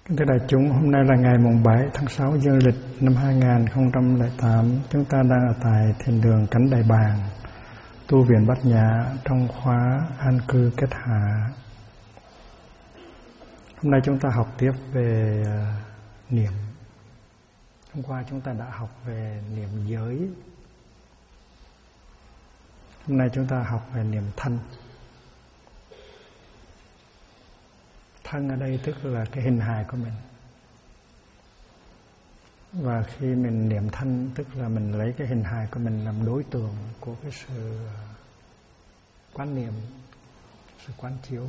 Kính thưa đại chúng, hôm nay là ngày mùng 7 tháng 6 dương lịch năm 2008. Chúng ta đang ở tại thiền đường Cánh Đại Bàng, tu viện Bát Nhã trong khóa an cư kết hạ. Hôm nay chúng ta học tiếp về niệm. Hôm qua chúng ta đã học về niệm giới. Hôm nay chúng ta học về niệm thân. Thân ở đây tức là cái hình hài của mình. Và khi mình niệm thân tức là mình lấy cái hình hài của mình làm đối tượng của cái sự quán niệm, sự quán chiếu.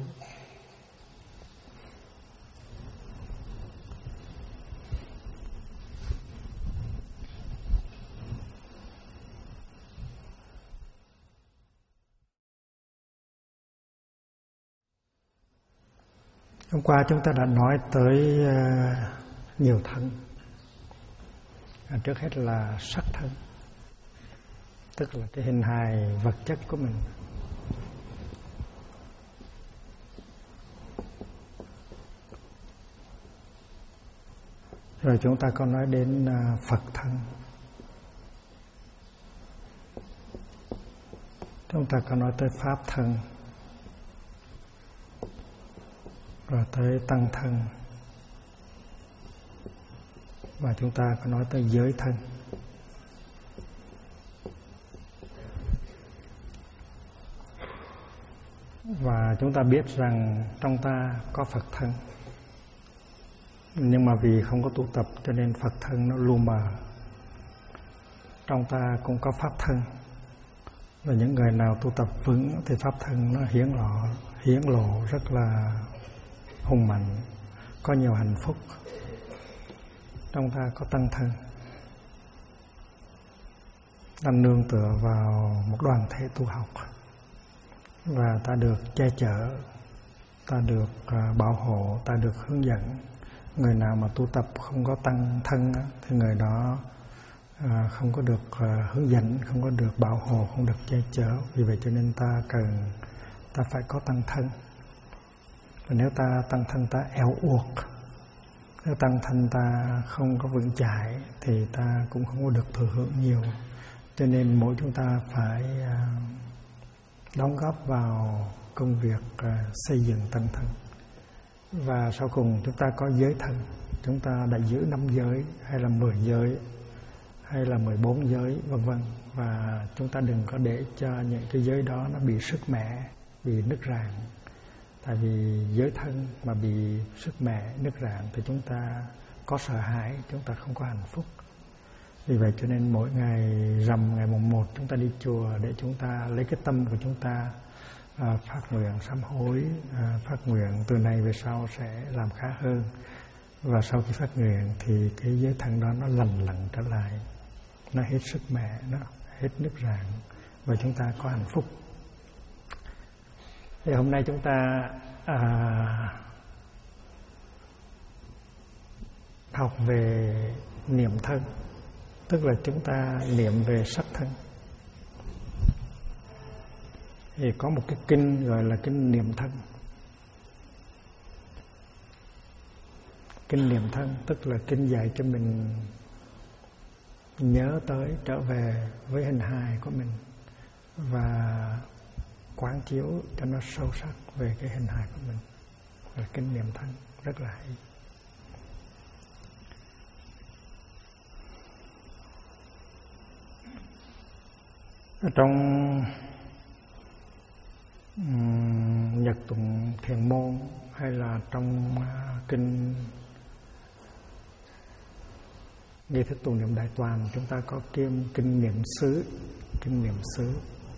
Hôm qua chúng ta đã nói tới nhiều thân. Trước hết là sắc thân, tức là cái hình hài vật chất của mình. Rồi chúng ta có nói đến Phật thân. Chúng ta có nói tới Pháp thân, rồi tới Tăng thân, và chúng ta có nói tới giới thân. Và chúng ta biết rằng trong ta có Phật thân, nhưng mà vì không có tu tập cho nên Phật thân nó lu mờ. Trong ta cũng có Pháp thân, và những người nào tu tập vững thì Pháp thân nó hiển lộ rất là hùng mạnh, có nhiều hạnh phúc. Trong ta có Tăng thân, đang nương tựa vào một đoàn thể tu học, và ta được che chở, ta được bảo hộ, ta được hướng dẫn. Người nào mà tu tập không có Tăng thân thì người đó không có được hướng dẫn, không có được bảo hộ, không được che chở. Vì vậy cho nên ta phải có Tăng thân. Và nếu ta Tăng thân ta eo uột, nếu Tăng thân ta không có vững chãi thì ta cũng không có được thừa hưởng nhiều. Cho nên mỗi chúng ta phải đóng góp vào công việc xây dựng Tăng thân. Và sau cùng chúng ta có giới thân. Chúng ta đã giữ 5 giới hay là 10 giới hay là 14 giới vân vân. Và chúng ta đừng có để cho những cái giới đó nó bị sứt mẻ, bị nứt rạn. Tại vì giới thân mà bị sứt mẻ, nứt rạn thì chúng ta có sợ hãi, chúng ta không có hạnh phúc. Vì vậy cho nên mỗi ngày rằm, ngày mùng 1 chúng ta đi chùa để chúng ta lấy cái tâm của chúng ta phát nguyện sám hối, phát nguyện từ nay về sau sẽ làm khá hơn. Và sau khi phát nguyện thì cái giới thân đó nó lành lặn trở lại, nó hết sức mẻ, nó hết nứt rạn, và chúng ta có hạnh phúc. Thì hôm nay chúng ta học về niệm thân, tức là chúng ta niệm về sắc thân. Thì có một cái kinh gọi là kinh niệm thân. Kinh niệm thân tức là kinh dạy cho mình nhớ tới, trở về với hình hài của mình và quán chiếu cho nó sâu sắc về cái hình hài của mình. Là kinh niệm thân rất là hay. Ở trong Nhật Tụng Thiền Môn hay là trong kinh Nghi Thức Tu Niệm Đại Toàn, chúng ta có kinh niệm xứ. Kinh niệm xứ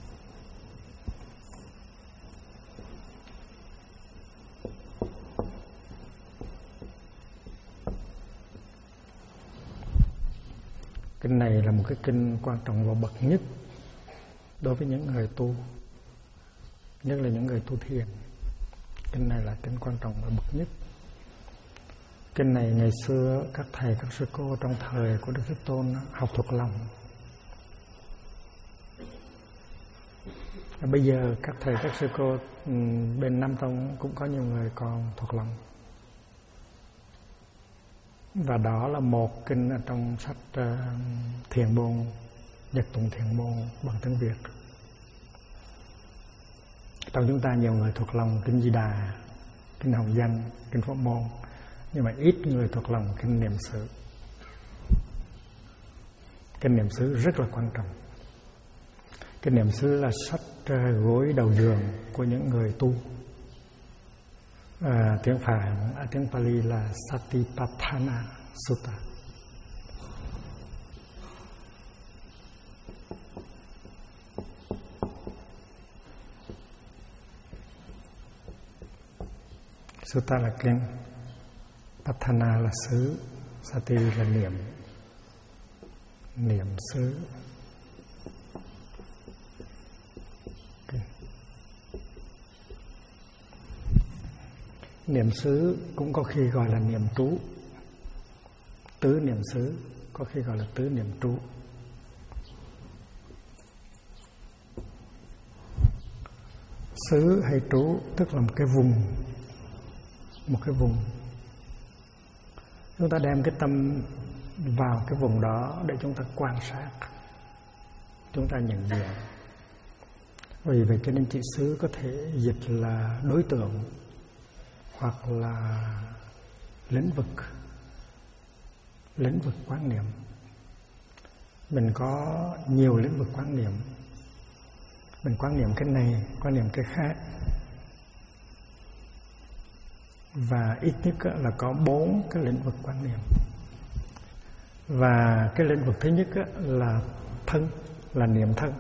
kinh này là một cái kinh quan trọng và bậc nhất đối với những người tu, nhất là những người tu thiền. Kinh này là kinh quan trọng và bậc nhất. Kinh này ngày xưa các thầy, các sư cô trong thời của Đức Thế Tôn học thuộc lòng. Bây giờ các thầy, các sư cô bên Nam Tông cũng có nhiều người còn thuộc lòng. Và đó là một kinh ở trong sách Thiền Môn, Nhật Tụng Thiền Môn bằng tiếng Việt. Trong chúng ta nhiều người thuộc lòng kinh Di Đà, kinh Hồng Danh, kinh Pháp Môn, nhưng mà ít người thuộc lòng kinh Niệm xứ. Kinh Niệm xứ rất là quan trọng. Kinh Niệm xứ là sách gối đầu giường của những người tu. Tiếng Phạn, tiếng Pali là Satipatthana Sutta. Sutta là kinh, Patthana là xứ, Sati là niệm, niệm xứ. Niệm xứ cũng có khi gọi là niệm trú. Tứ niệm xứ có khi gọi là tứ niệm trú. Xứ hay trú tức là một cái vùng. Một cái vùng. Chúng ta đem cái tâm vào cái vùng đó để chúng ta quan sát, chúng ta nhận diện. Vì vậy cho nên chữ xứ có thể dịch là đối tượng hoặc là lĩnh vực quán niệm. Mình có nhiều lĩnh vực quán niệm. Mình quán niệm cái này, quán niệm cái khác. Và ít nhất là có 4 cái lĩnh vực quán niệm. Và cái lĩnh vực thứ nhất là thân, là niệm thân.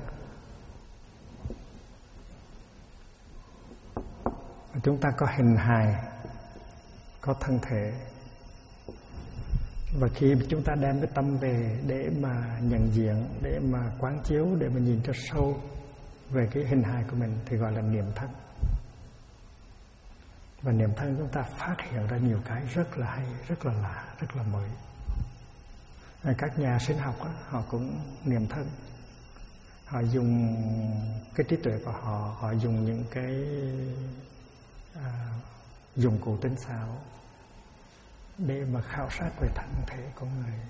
Chúng ta có hình hài, có thân thể. Và khi chúng ta đem cái tâm về để mà nhận diện, để mà quán chiếu, để mà nhìn cho sâu về cái hình hài của mình thì gọi là niệm thân. Và niệm thân chúng ta phát hiện ra nhiều cái rất là hay, rất là lạ, rất là mới. Các nhà sinh học họ cũng niệm thân. Họ dùng cái trí tuệ của họ, họ dùng những cái dụng cụ tinh xảo để mà khảo sát về thân thể của người.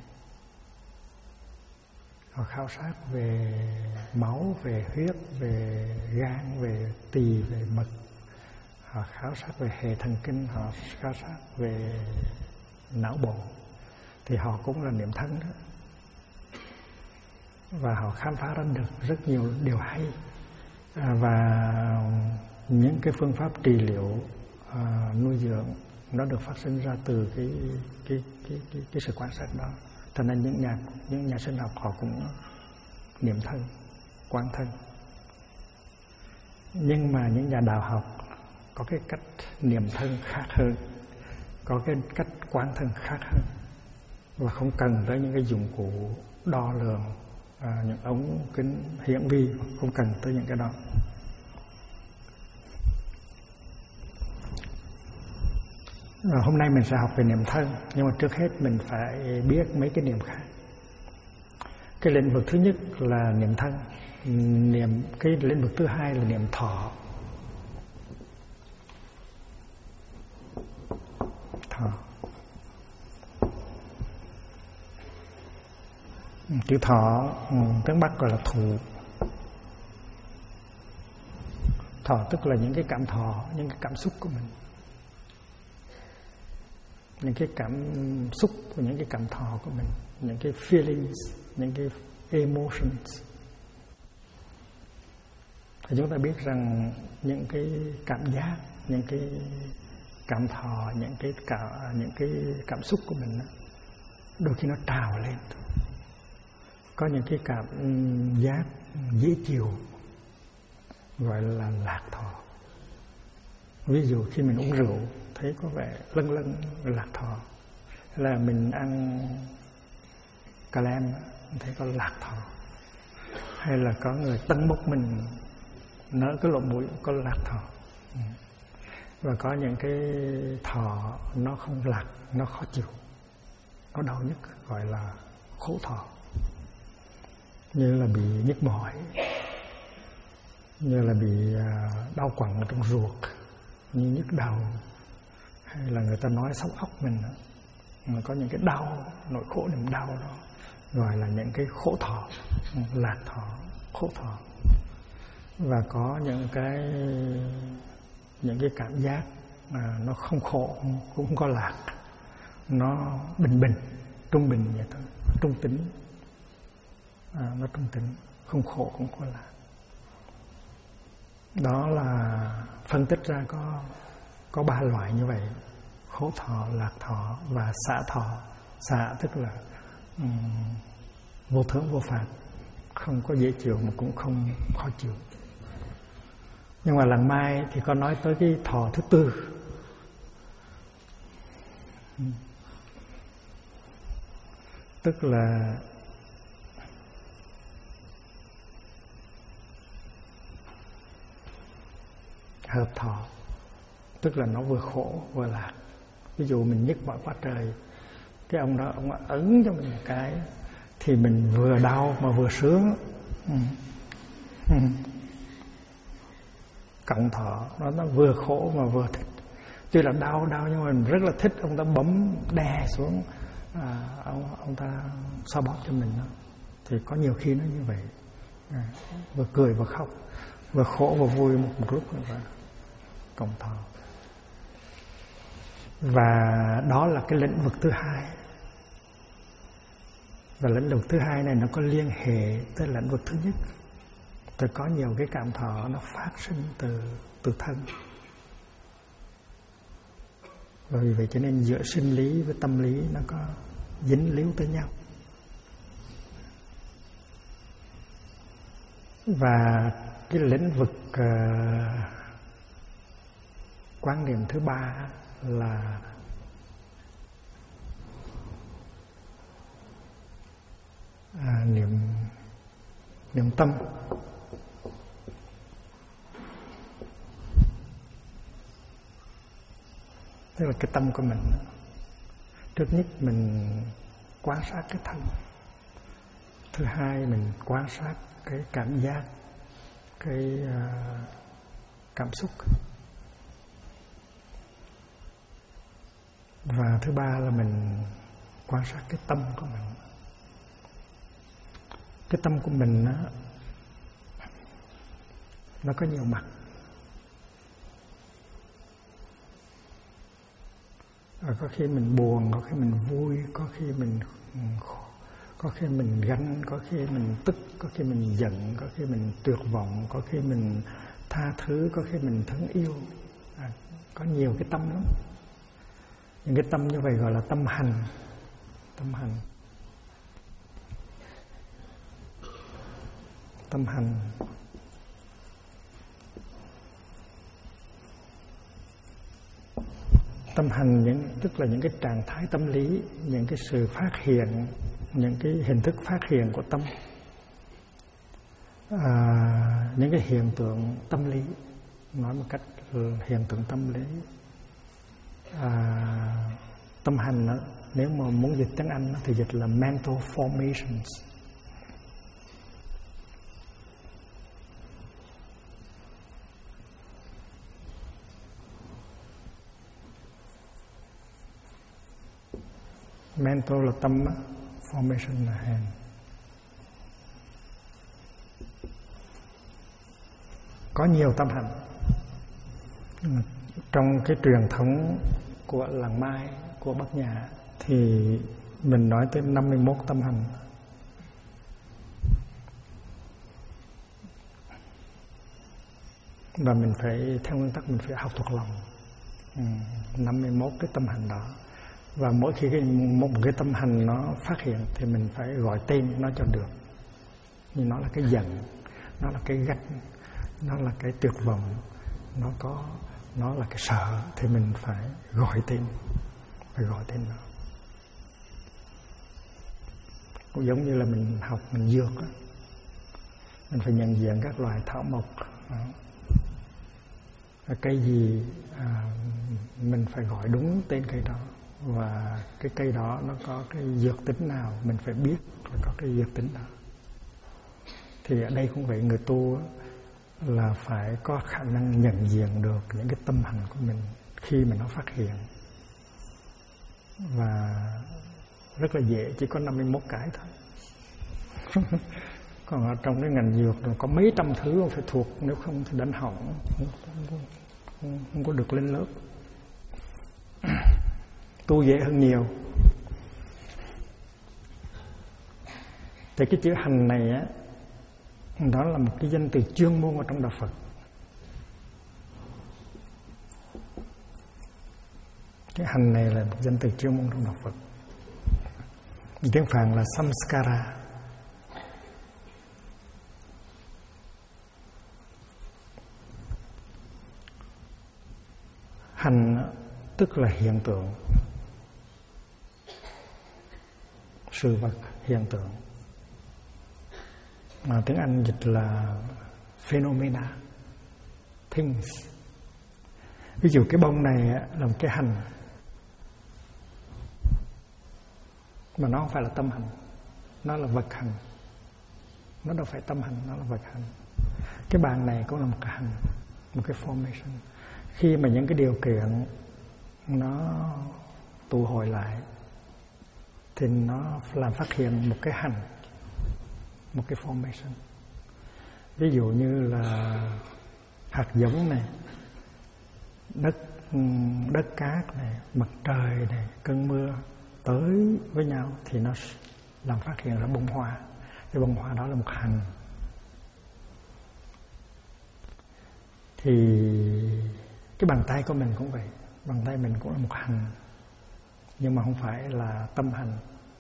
Họ khảo sát về máu, về huyết, về gan, về tỳ, về mật. Họ khảo sát về hệ thần kinh, họ khảo sát về não bộ. Thì họ cũng là niệm thân đó. Và họ khám phá ra được rất nhiều điều hay. Và những cái phương pháp trị liệu, nuôi dưỡng nó được phát sinh ra từ cái sự quan sát đó. Cho nên những nhà sinh học họ cũng niệm thân, quán thân. Nhưng mà những nhà đạo học có cái cách niệm thân khác hơn, có cái cách quán thân khác hơn, và không cần tới những cái dụng cụ đo lường, những ống kính hiển vi, không cần tới những cái đó. Hôm nay mình sẽ học về niệm thân, nhưng mà trước hết mình phải biết mấy cái niệm khác. Cái lĩnh vực thứ nhất là niệm thân, cái lĩnh vực thứ hai là niệm thọ. Chữ thọ tiếng Bắc gọi là thụ. Thọ tức là những cái cảm thọ, những cái cảm xúc của mình, những cái cảm xúc của những cái cảm thọ của mình, những cái feelings, những cái emotions. Thì chúng ta biết rằng những cái cảm giác, những cái cảm thọ, những cái cảm xúc của mình đó, đôi khi nó trào lên. Có những cái cảm giác dễ chịu gọi là lạc thọ. Ví dụ khi mình uống rượu thấy có vẻ lâng lâng lạc thọ, hay là mình ăn cà lem thấy có lạc thọ, hay là có người tấn bốc mình nở cái lỗ mũi có lạc thọ. Và có những cái thọ nó không lạc, nó khó chịu, nó đau nhức, gọi là khổ thọ. Như là bị nhức mỏi, như là bị đau quặn ở trong ruột, như nhức đầu, hay là người ta nói sốc óc mình. mà có những cái đau, nỗi khổ niềm đau đó gọi là những cái khổ thọ, lạc thọ, khổ thọ. Và có những cái cảm giác mà nó không khổ cũng không có lạc, nó bình bình, trung bình vậy thôi, trung tính, nó trung tính, không khổ không có lạc. Đó là phân tích ra có 3 loại như vậy: khổ thọ, lạc thọ và xả thọ. Xả tức là vô thưởng vô phạt, không có dễ chịu mà cũng không khó chịu. Nhưng mà lần mai thì có nói tới cái thọ thứ 4. Tức là hợp thọ, tức là nó vừa khổ vừa lạc. Ví dụ mình nhức mỏi quá trời, cái ông đó ông ấn cho mình một cái thì mình vừa đau mà vừa sướng. Cộng thọ nó vừa khổ mà vừa thích. Tuy là đau nhưng mà mình rất là thích. Ông ta bấm đè xuống, ông ta xoa bóp cho mình đó. Thì có nhiều khi nó như vậy, vừa cười vừa khóc, vừa khổ vừa vui một lúc nữa. Cộng thọ. Và đó là cái lĩnh vực thứ 2. Và lĩnh vực thứ 2 này nó có liên hệ tới lĩnh vực thứ nhất. Thì có nhiều cái cảm thọ nó phát sinh từ thân. Và vì vậy cho nên giữa sinh lý với tâm lý nó có dính líu tới nhau. Và cái lĩnh vực quan niệm thứ 3 là niệm tâm. Tức là cái tâm của mình. Trước nhất mình quan sát cái thân. Thứ hai mình quan sát cái cảm giác, cái cảm xúc. Và thứ 3 là mình quan sát cái tâm của mình. Cái tâm của mình nó có nhiều mặt. Có khi mình buồn, có khi mình vui, có khi mình ganh, có khi mình tức, có khi mình giận, có khi mình tuyệt vọng, có khi mình tha thứ, có khi mình thương yêu. Có nhiều cái tâm lắm. Những cái tâm như vậy gọi là tâm hành. Tâm hành. Tâm hành. Tâm hành tức là những cái trạng thái tâm lý, những cái sự phát hiện, những cái hình thức phát hiện của tâm, những cái hiện tượng tâm lý. Nói một cách hiện tượng tâm lý. Tâm hành đó, nếu mà muốn dịch tiếng Anh thì dịch là mental formations. Mental là tâm, formation là hành. Có nhiều tâm hành. Trong cái truyền thống của làng Mai, của Bắc Nhã thì mình nói tới 51 tâm hành. Và mình phải, theo nguyên tắc mình phải học thuộc lòng 51 cái tâm hành đó. Và mỗi khi một cái tâm hành nó phát hiện thì mình phải gọi tên nó cho được. Như nó là cái giận, nó là cái gắt, nó là cái tuyệt vọng, nó là cái sợ, thì mình phải gọi tên nó. Cũng giống như là mình học mình dược đó. Mình phải nhận diện các loài thảo mộc. Cây gì mình phải gọi đúng tên cây đó. Và cái cây đó nó có cái dược tính nào mình phải biết là có cái dược tính đó. Thì ở đây cũng vậy, người tu là phải có khả năng nhận diện được những cái tâm hành của mình khi mà nó phát hiện. và rất là dễ, chỉ có 51 cái thôi. Còn ở trong cái ngành dược có mấy trăm thứ phải thuộc, nếu không thì đánh hỏng, không có được lên lớp. Tu dễ hơn nhiều. Thì cái chữ hành này á, đó là một cái danh từ chuyên môn ở trong đạo Phật. Cái hành này là một danh từ chuyên môn trong đạo Phật. Tiếng Phạn là samskara. Hành tức là hiện tượng, sự vật, hiện tượng. Mà tiếng Anh dịch là phenomena, things. Ví dụ cái bông này là một cái hành, mà nó không phải là tâm hành, nó là vật hành. Nó đâu phải tâm hành, nó là vật hành. Cái bàn này cũng là một cái hành, một cái formation. Khi mà những cái điều kiện nó tụ hội lại thì nó làm phát hiện một cái hành, một cái formation. Ví dụ như là hạt giống này, đất cát này, mặt trời này, cơn mưa tới với nhau thì nó làm phát hiện ra bông hoa. Cái bông hoa đó là một hành. Thì cái bàn tay của mình cũng vậy, bàn tay mình cũng là một hành, nhưng mà không phải là tâm hành,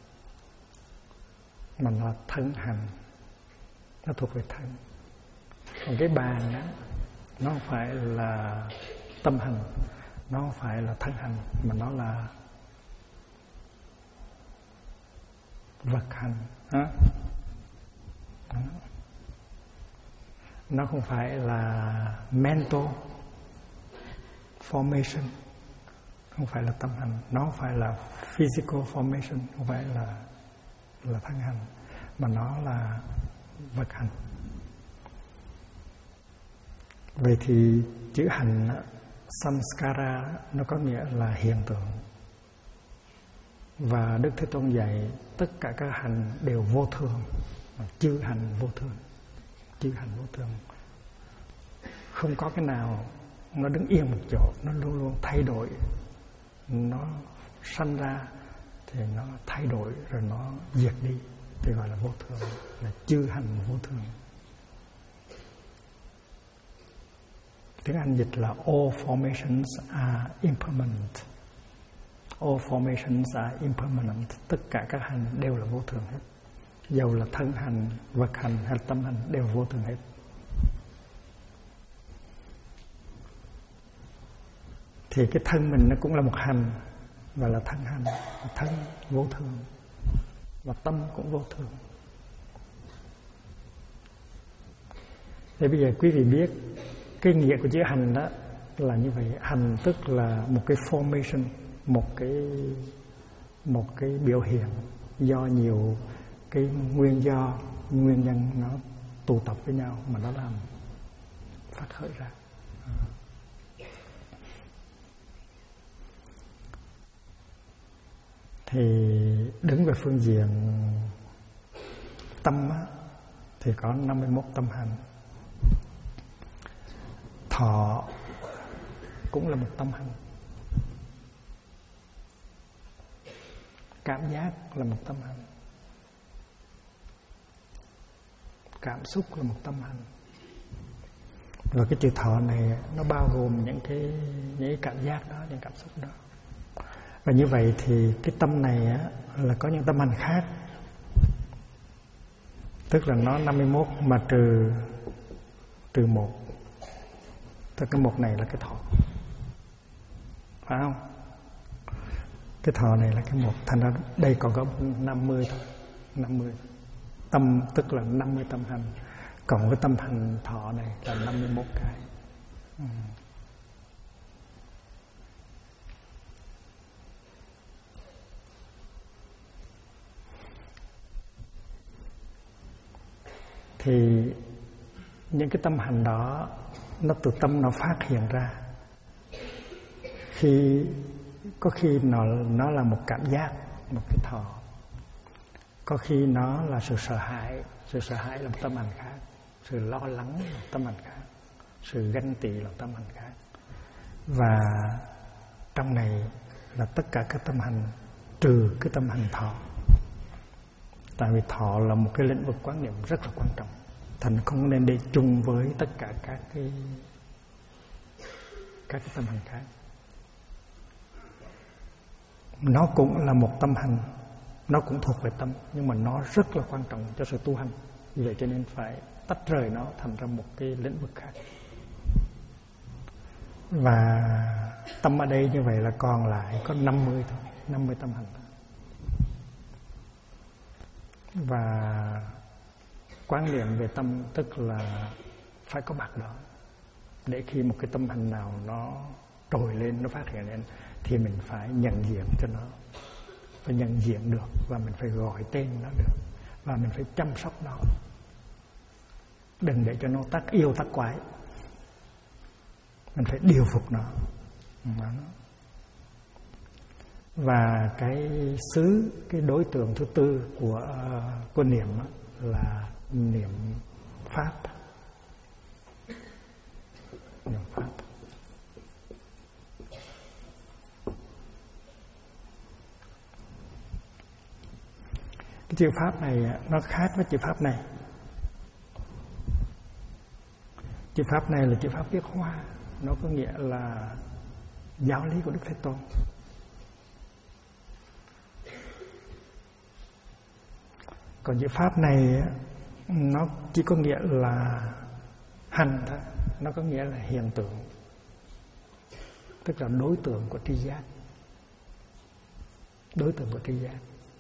mà là thân hành, nó thuộc về thân. Còn cái bàn đó, nó không phải là tâm hành, nó không phải là thân hành, mà nó là vật hành. Nó không phải là mental formation, không phải là tâm hành, nó không phải là physical formation, không phải là thân hành, mà nó là vật hành. Vậy thì chữ hành samskara nó có nghĩa là hiện tượng. Và Đức Thế Tôn dạy tất cả các hành đều vô thường, chư hành vô thường, chư hành vô thường. Không có cái nào nó đứng yên một chỗ, nó luôn luôn thay đổi. Nó sanh ra thì nó thay đổi rồi nó diệt đi, thì gọi là vô thường, là chư hành vô thường. Tiếng Anh dịch là all formations are impermanent. All formations are impermanent. Tất cả các hành đều là vô thường hết. Dầu là thân hành, vật hành hay tâm hành đều vô thường hết. Thì cái thân mình nó cũng là một hành, và là thân hành. Thân vô thường, và tâm cũng vô thường. Thì bây giờ quý vị biết cái nghĩa của chữ hành đó là như vậy. Hành tức là một cái formation, một cái biểu hiện do nhiều cái nguyên nhân nó tụ tập với nhau mà nó làm phát khởi ra. Thì đứng về phương diện tâm á, thì có 51 tâm hành. Thọ cũng là một tâm hành. Cảm giác là một tâm hành. Cảm xúc là một tâm hành. Và cái chữ thọ này nó bao gồm những cái cảm giác đó, những cảm xúc đó. Và như vậy thì cái tâm này á, là có những tâm hành khác. Tức là nó 51 mà trừ 1. Tức cái 1 này là cái thọ, phải không? Cái thọ này là cái 1. Thành ra đây còn có 50 thôi. 50. Tâm tức là 50 tâm hành. Cộng cái tâm hành thọ này là 51 cái. Thì những cái tâm hành đó nó từ tâm nó phát hiện ra. Khi có khi nó là một cảm giác, một cái thọ. Có khi nó là sự sợ hãi là một tâm hành khác, sự lo lắng là một tâm hành khác, sự ganh tị là một tâm hành khác. Và trong này là tất cả các tâm hành trừ cái tâm hành thọ. Tại vì thọ là một cái lĩnh vực quán niệm rất là quan trọng, thành không nên để chung với tất cả các cái tâm hành khác. Nó cũng là một tâm hành, nó cũng thuộc về tâm, nhưng mà nó rất là quan trọng cho sự tu hành. Vì vậy cho nên phải tách rời nó thành ra một cái lĩnh vực khác. Và tâm ở đây như vậy là còn lại có 50 thôi, 50 tâm hành thôi. Và quán niệm về tâm tức là phải có mặt đó, để khi một cái tâm hành nào nó trồi lên, nó phát hiện lên, thì mình phải nhận diện cho nó, phải nhận diện được, và mình phải gọi tên nó được, và mình phải chăm sóc nó, đừng để cho nó tác yêu tác quái. Mình phải điều phục nó. Và cái đối tượng thứ tư của niệm là niệm pháp. Niệm pháp. Cái chữ pháp này nó khác với chữ pháp này. Chữ pháp này là chữ pháp viết hoa, nó có nghĩa là giáo lý của Đức Thế Tôn. Còn chữ pháp này nó chỉ có nghĩa là hành thôi, nó có nghĩa là hiện tượng, tức là đối tượng của tri giác, đối tượng của tri giác,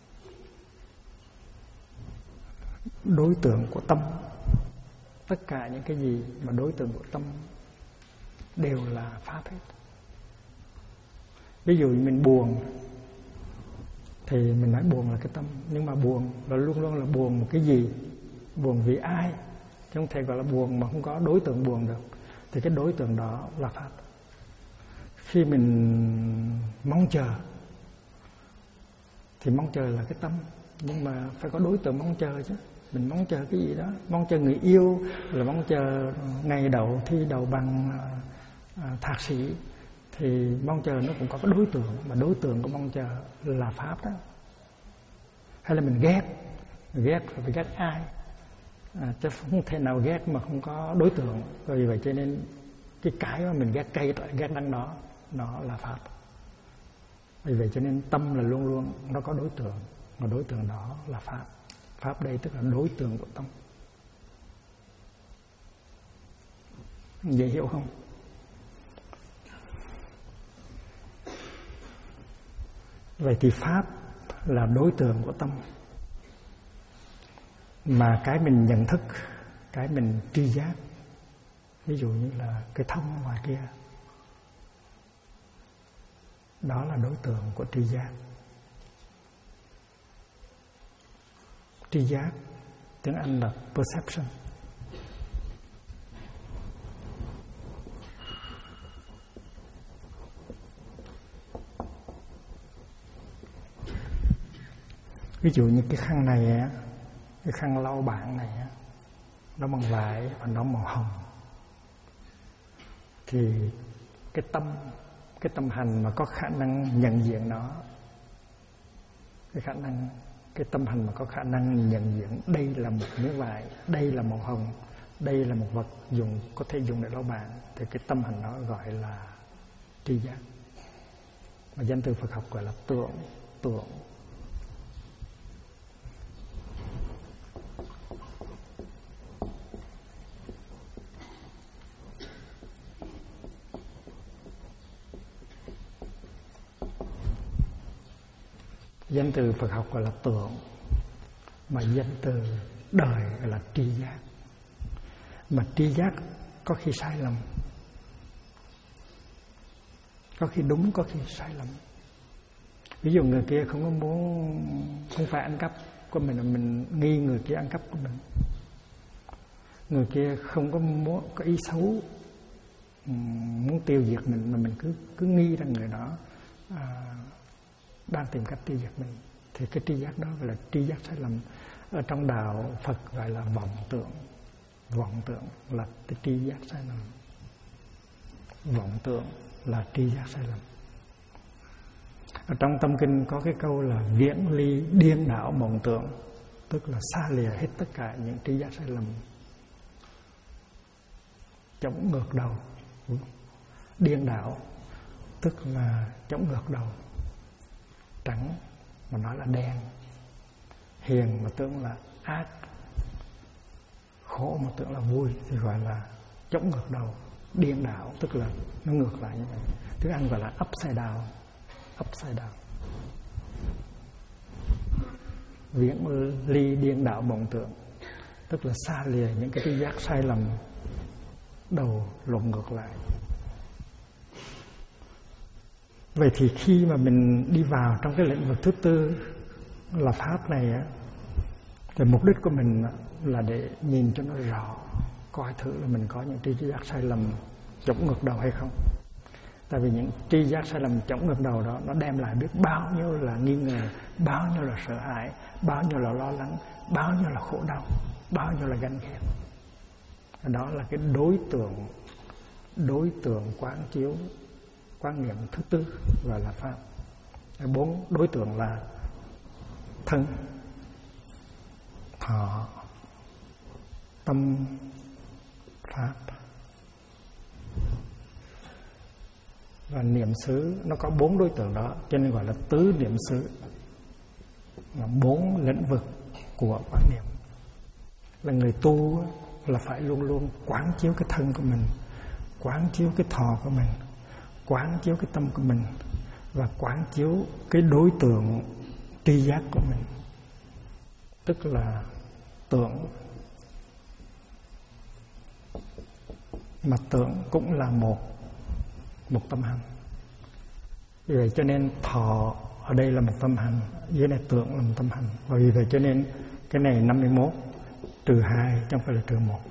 đối tượng của tâm. Tất cả những cái gì mà đối tượng của tâm đều là pháp hết. Ví dụ như mình buồn thì mình nói buồn là cái tâm, nhưng mà buồn là luôn luôn là buồn một cái gì, buồn vì ai, chứ không thể gọi là buồn mà không có đối tượng buồn được. Thì cái đối tượng đó là pháp. Khi mình mong chờ thì mong chờ là cái tâm, nhưng mà phải có đối tượng mong chờ chứ. Mình mong chờ cái gì đó, mong chờ người yêu, là mong chờ ngày đậu thi đậu bằng thạc sĩ, thì mong chờ nó cũng có cái đối tượng, mà đối tượng của mong chờ là pháp đó. Hay là mình ghét phải ghét ai, chứ không thể nào ghét mà không có đối tượng. Vì vậy cho nên cái mà mình ghét cay ghét đắng đó, nó là pháp. Vì vậy cho nên tâm là luôn luôn nó có đối tượng, mà đối tượng đó là pháp. Pháp đây tức là đối tượng của tâm. Dễ hiểu không? Vậy thì pháp là đối tượng của tâm, mà cái mình nhận thức, cái mình tri giác, ví dụ như là cái thông ngoài kia, đó là đối tượng của tri giác. Tri giác tiếng Anh là perception. Ví dụ như cái khăn này, cái khăn lau bảng này, nó bằng vải và nó màu hồng, thì cái tâm hành mà có khả năng nhận diện nó, cái tâm hành mà có khả năng nhận diện đây là một miếng vải, đây là màu hồng, đây là một vật có thể dùng để lau bảng, thì cái tâm hành đó gọi là tri giác. Mà danh từ Phật học gọi là tưởng. Danh từ Phật học gọi là tưởng, mà danh từ đời gọi là tri giác. Mà tri giác có khi sai lầm, có khi đúng, có khi sai lầm. Ví dụ người kia không phải ăn cắp của mình, là mình nghi người kia ăn cắp của mình. Người kia không có ý xấu muốn tiêu diệt mình, mà mình cứ nghi rằng người đó đang tìm cách tri giác mình, thì cái tri giác đó gọi là tri giác sai lầm. Ở trong đạo Phật gọi là vọng tưởng. Vọng tưởng là cái tri giác sai lầm. Vọng tưởng là tri giác sai lầm. Ở trong tâm kinh có cái câu là viễn ly điên đảo mộng tưởng, tức là xa lìa hết tất cả những tri giác sai lầm. Chống ngược đầu. Điên đảo tức là chống ngược đầu. Trắng mà nói là đen, hiền mà tưởng là ác, khổ mà tưởng là vui thì gọi là chống ngược đầu. Điên đảo tức là nó ngược lại như vậy. Tiếng Anh gọi là upside down. Upside down. Viễn ly điên đảo mộng tưởng tức là xa lìa những cái tri giác sai lầm, đầu lộn ngược lại. Vậy thì khi mà mình đi vào trong cái lĩnh vực thứ tư là pháp này á, thì mục đích của mình là để nhìn cho nó rõ, coi thử là mình có những tri giác sai lầm chống ngược đầu hay không. Tại vì những tri giác sai lầm chống ngược đầu đó nó đem lại biết bao nhiêu là nghi ngờ, bao nhiêu là sợ hãi, bao nhiêu là lo lắng, bao nhiêu là khổ đau, bao nhiêu là ganh ghét. Đó là cái đối tượng quán chiếu, quan niệm thứ tư gọi là pháp. 4 đối tượng là thân, thọ, tâm, pháp và niệm xứ. Nó có 4 đối tượng đó cho nên gọi là tứ niệm xứ, là 4 lĩnh vực của quan niệm. Là người tu là phải luôn luôn quán chiếu cái thân của mình, quán chiếu cái thọ của mình, quán chiếu cái tâm của mình và quán chiếu cái đối tượng tri giác của mình, tức là tưởng. Mà tưởng cũng là một tâm hành. Vì vậy cho nên thọ ở đây là một tâm hành, dưới này tưởng là một tâm hành. Và vì vậy cho nên cái này 51 trừ 2 chứ không phải là trừ 1.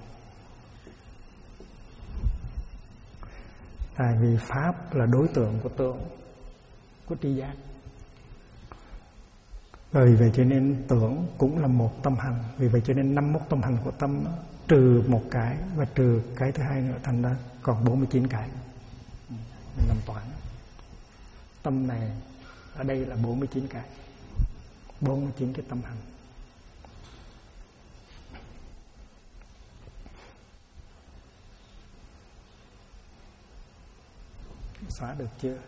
Tại vì pháp là đối tượng của tưởng, của tri giác. Và vì vậy cho nên tưởng cũng là một tâm hành. Vì vậy cho nên 51 tâm hành của tâm trừ một cái và trừ cái thứ hai nữa, thành ra còn 49 cái. Mình làm toán. Tâm này ở đây là 49 cái, 49 cái tâm hành. Xóa được chưa?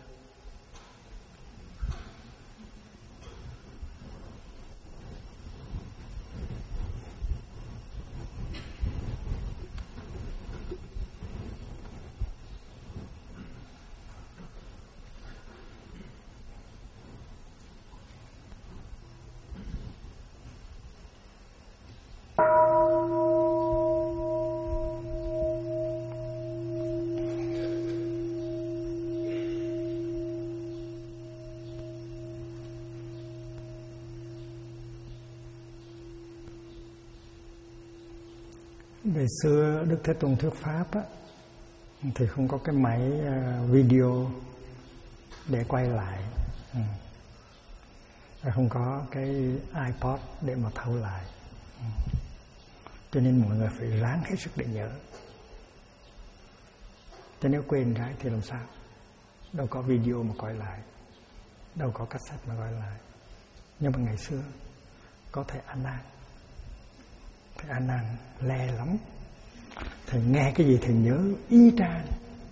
Ngày xưa Đức Thế Tôn thuyết pháp á, thì không có cái máy video để quay lại, không có cái iPod để mà thâu lại, cho nên mọi người phải ráng hết sức để nhớ. Chứ nếu quên cái thì làm sao? Đâu có video mà quay lại, đâu có cassette mà quay lại. Nhưng mà ngày xưa có thầy A Nan. Thầy A Nan le lắm. Thầy nghe cái gì thầy nhớ y chang.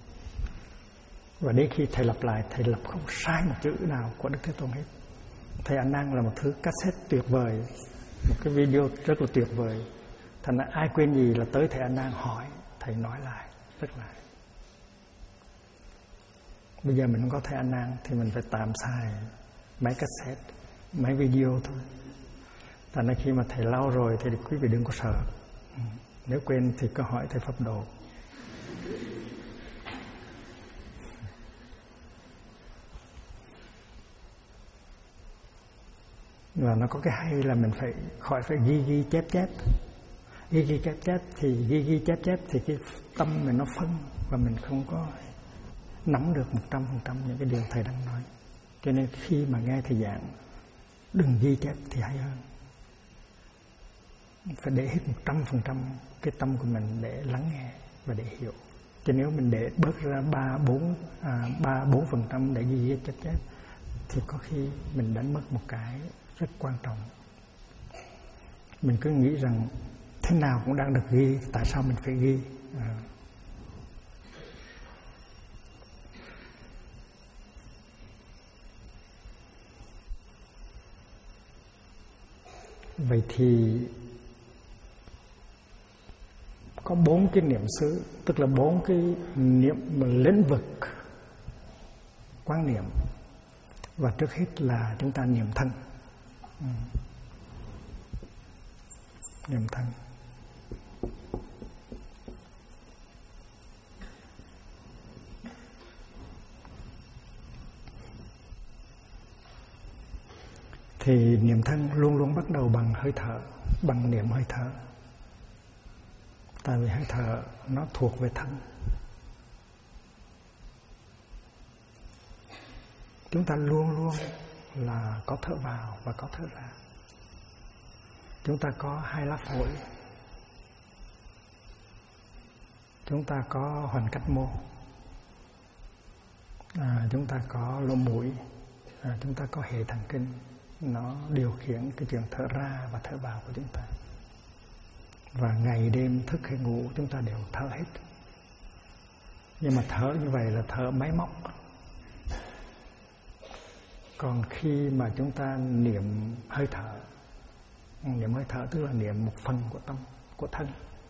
Và đến khi thầy lặp lại, thầy lặp không sai một chữ nào của Đức Thế Tôn hết. Thầy A Nan là một thứ cassette tuyệt vời, một cái video rất là tuyệt vời. Thành ra ai quên gì là tới thầy A Nan hỏi, thầy nói lại, rất lại. Bây giờ mình không có thầy A Nan thì mình phải tạm xài máy cassette, máy video thôi. Thành ra khi mà thầy lau rồi thì quý vị đừng có sợ. Nếu quên thì có hỏi thầy Pháp Độ. Và nó có cái hay là mình phải khỏi phải ghi chép. Ghi chép thì cái tâm mình nó phân và mình không có nắm được 100% những cái điều thầy đang nói. Cho nên khi mà nghe thầy giảng, đừng ghi chép thì hay hơn. Phải để hết 100% cái tâm của mình để lắng nghe và để hiểu. Chứ nếu mình để bớt ra 3-4% để ghi chép thì có khi mình đánh mất một cái rất quan trọng. Mình cứ nghĩ rằng thế nào cũng đang được ghi, tại sao mình phải ghi? Vậy thì có 4 cái niệm xứ, tức là 4 cái niệm lĩnh vực quán niệm. Và trước hết là chúng ta niệm thân. Niệm thân. Thì niệm thân luôn luôn bắt đầu bằng hơi thở, bằng niệm hơi thở. Tại vì hơi thở nó thuộc về thân. Chúng ta luôn luôn là có thở vào và có thở ra. Chúng ta có 2 lá phổi. Chúng ta có hoành cách mô. Chúng ta có lỗ mũi. Chúng ta có hệ thần kinh. Nó điều khiển cái chuyện thở ra và thở vào của chúng ta. Và ngày đêm thức hay ngủ chúng ta đều thở hết. Nhưng mà thở như vậy là thở máy móc. Còn khi mà chúng ta niệm hơi thở, niệm hơi thở tức là niệm một phần của tâm, của thân.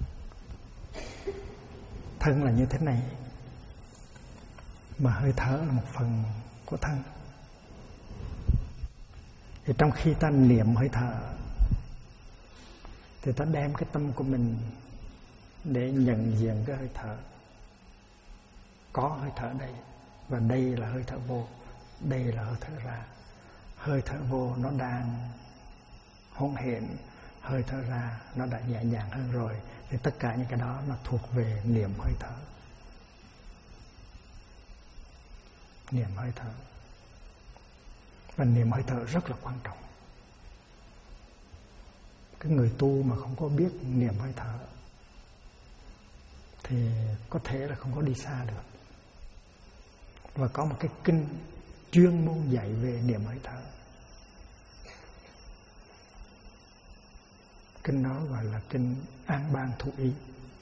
Thân là như thế này, mà hơi thở là một phần của thân. Thì trong khi ta niệm hơi thở thì ta đem cái tâm của mình để nhận diện cái hơi thở. Có hơi thở đây, và đây là hơi thở vô, đây là hơi thở ra. Hơi thở vô nó đang hỗn hển, hơi thở ra nó đã nhẹ nhàng hơn rồi. Thì tất cả những cái đó nó thuộc về niệm hơi thở. Niệm hơi thở. Và niệm hơi thở rất là quan trọng. Cái người tu mà không có biết niệm hơi thở thì có thể là không có đi xa được. Và có một cái kinh chuyên môn dạy về niệm hơi thở. Kinh đó gọi là kinh An Ban Thủ Ý.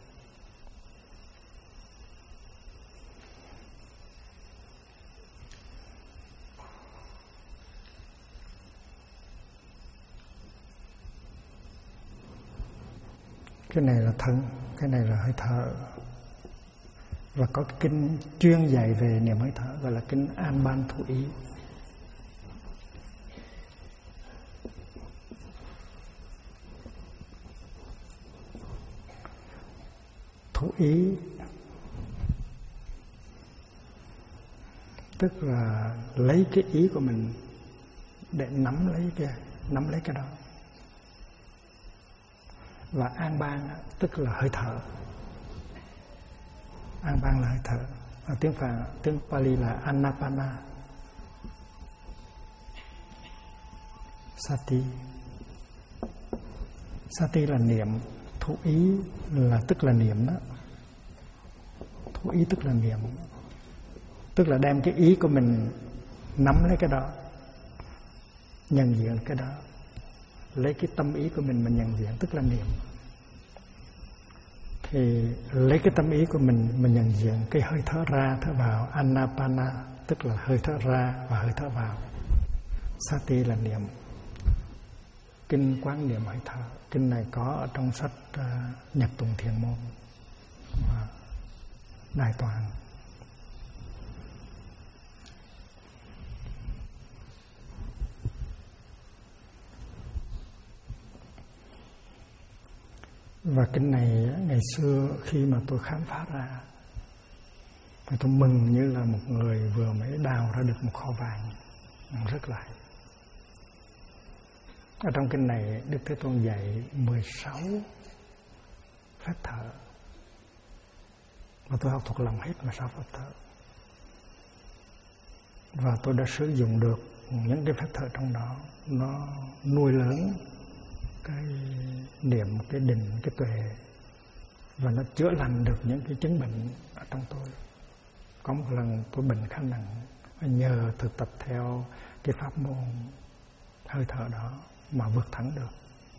Cái này là thân, cái này là hơi thở. Và có cái kinh chuyên dạy về niệm hơi thở gọi là kinh An Ban Thủ Ý. Thủ ý tức là lấy cái ý của mình để nắm lấy cái đó. Và an ban tức là hơi thở. An ban là hơi thở. Tiếng Pali là Anapana Sati. Sati là niệm, thủ ý là tức là niệm đó. Thủ ý tức là niệm, tức là đem cái ý của mình nắm lấy cái đó, nhận diện cái đó, lấy cái tâm ý của mình mà nhận diện tức là niệm. Thì lấy cái tâm ý của mình mà nhận diện cái hơi thở ra thở vào, Anapana tức là hơi thở ra và hơi thở vào. Sati là niệm. Kinh Quán Niệm Hơi Thở. Kinh này có ở trong sách Nhật Tùng Thiền Môn Đại Toàn. Và kinh này ngày xưa khi mà tôi khám phá ra, tôi mừng như là một người vừa mới đào ra được một kho vàng rất là hay. Ở trong kinh này Đức Thế Tôn dạy 16 phép thở, và tôi học thuộc lòng hết 16 phép thở. Và tôi đã sử dụng được những cái phép thở trong đó, nó nuôi lớn cái niệm, cái định, cái tuệ, và nó chữa lành được những cái chứng bệnh ở trong tôi. Có một lần tôi bệnh khá nặng, nhờ thực tập theo cái pháp môn hơi thở đó mà vượt thắng được.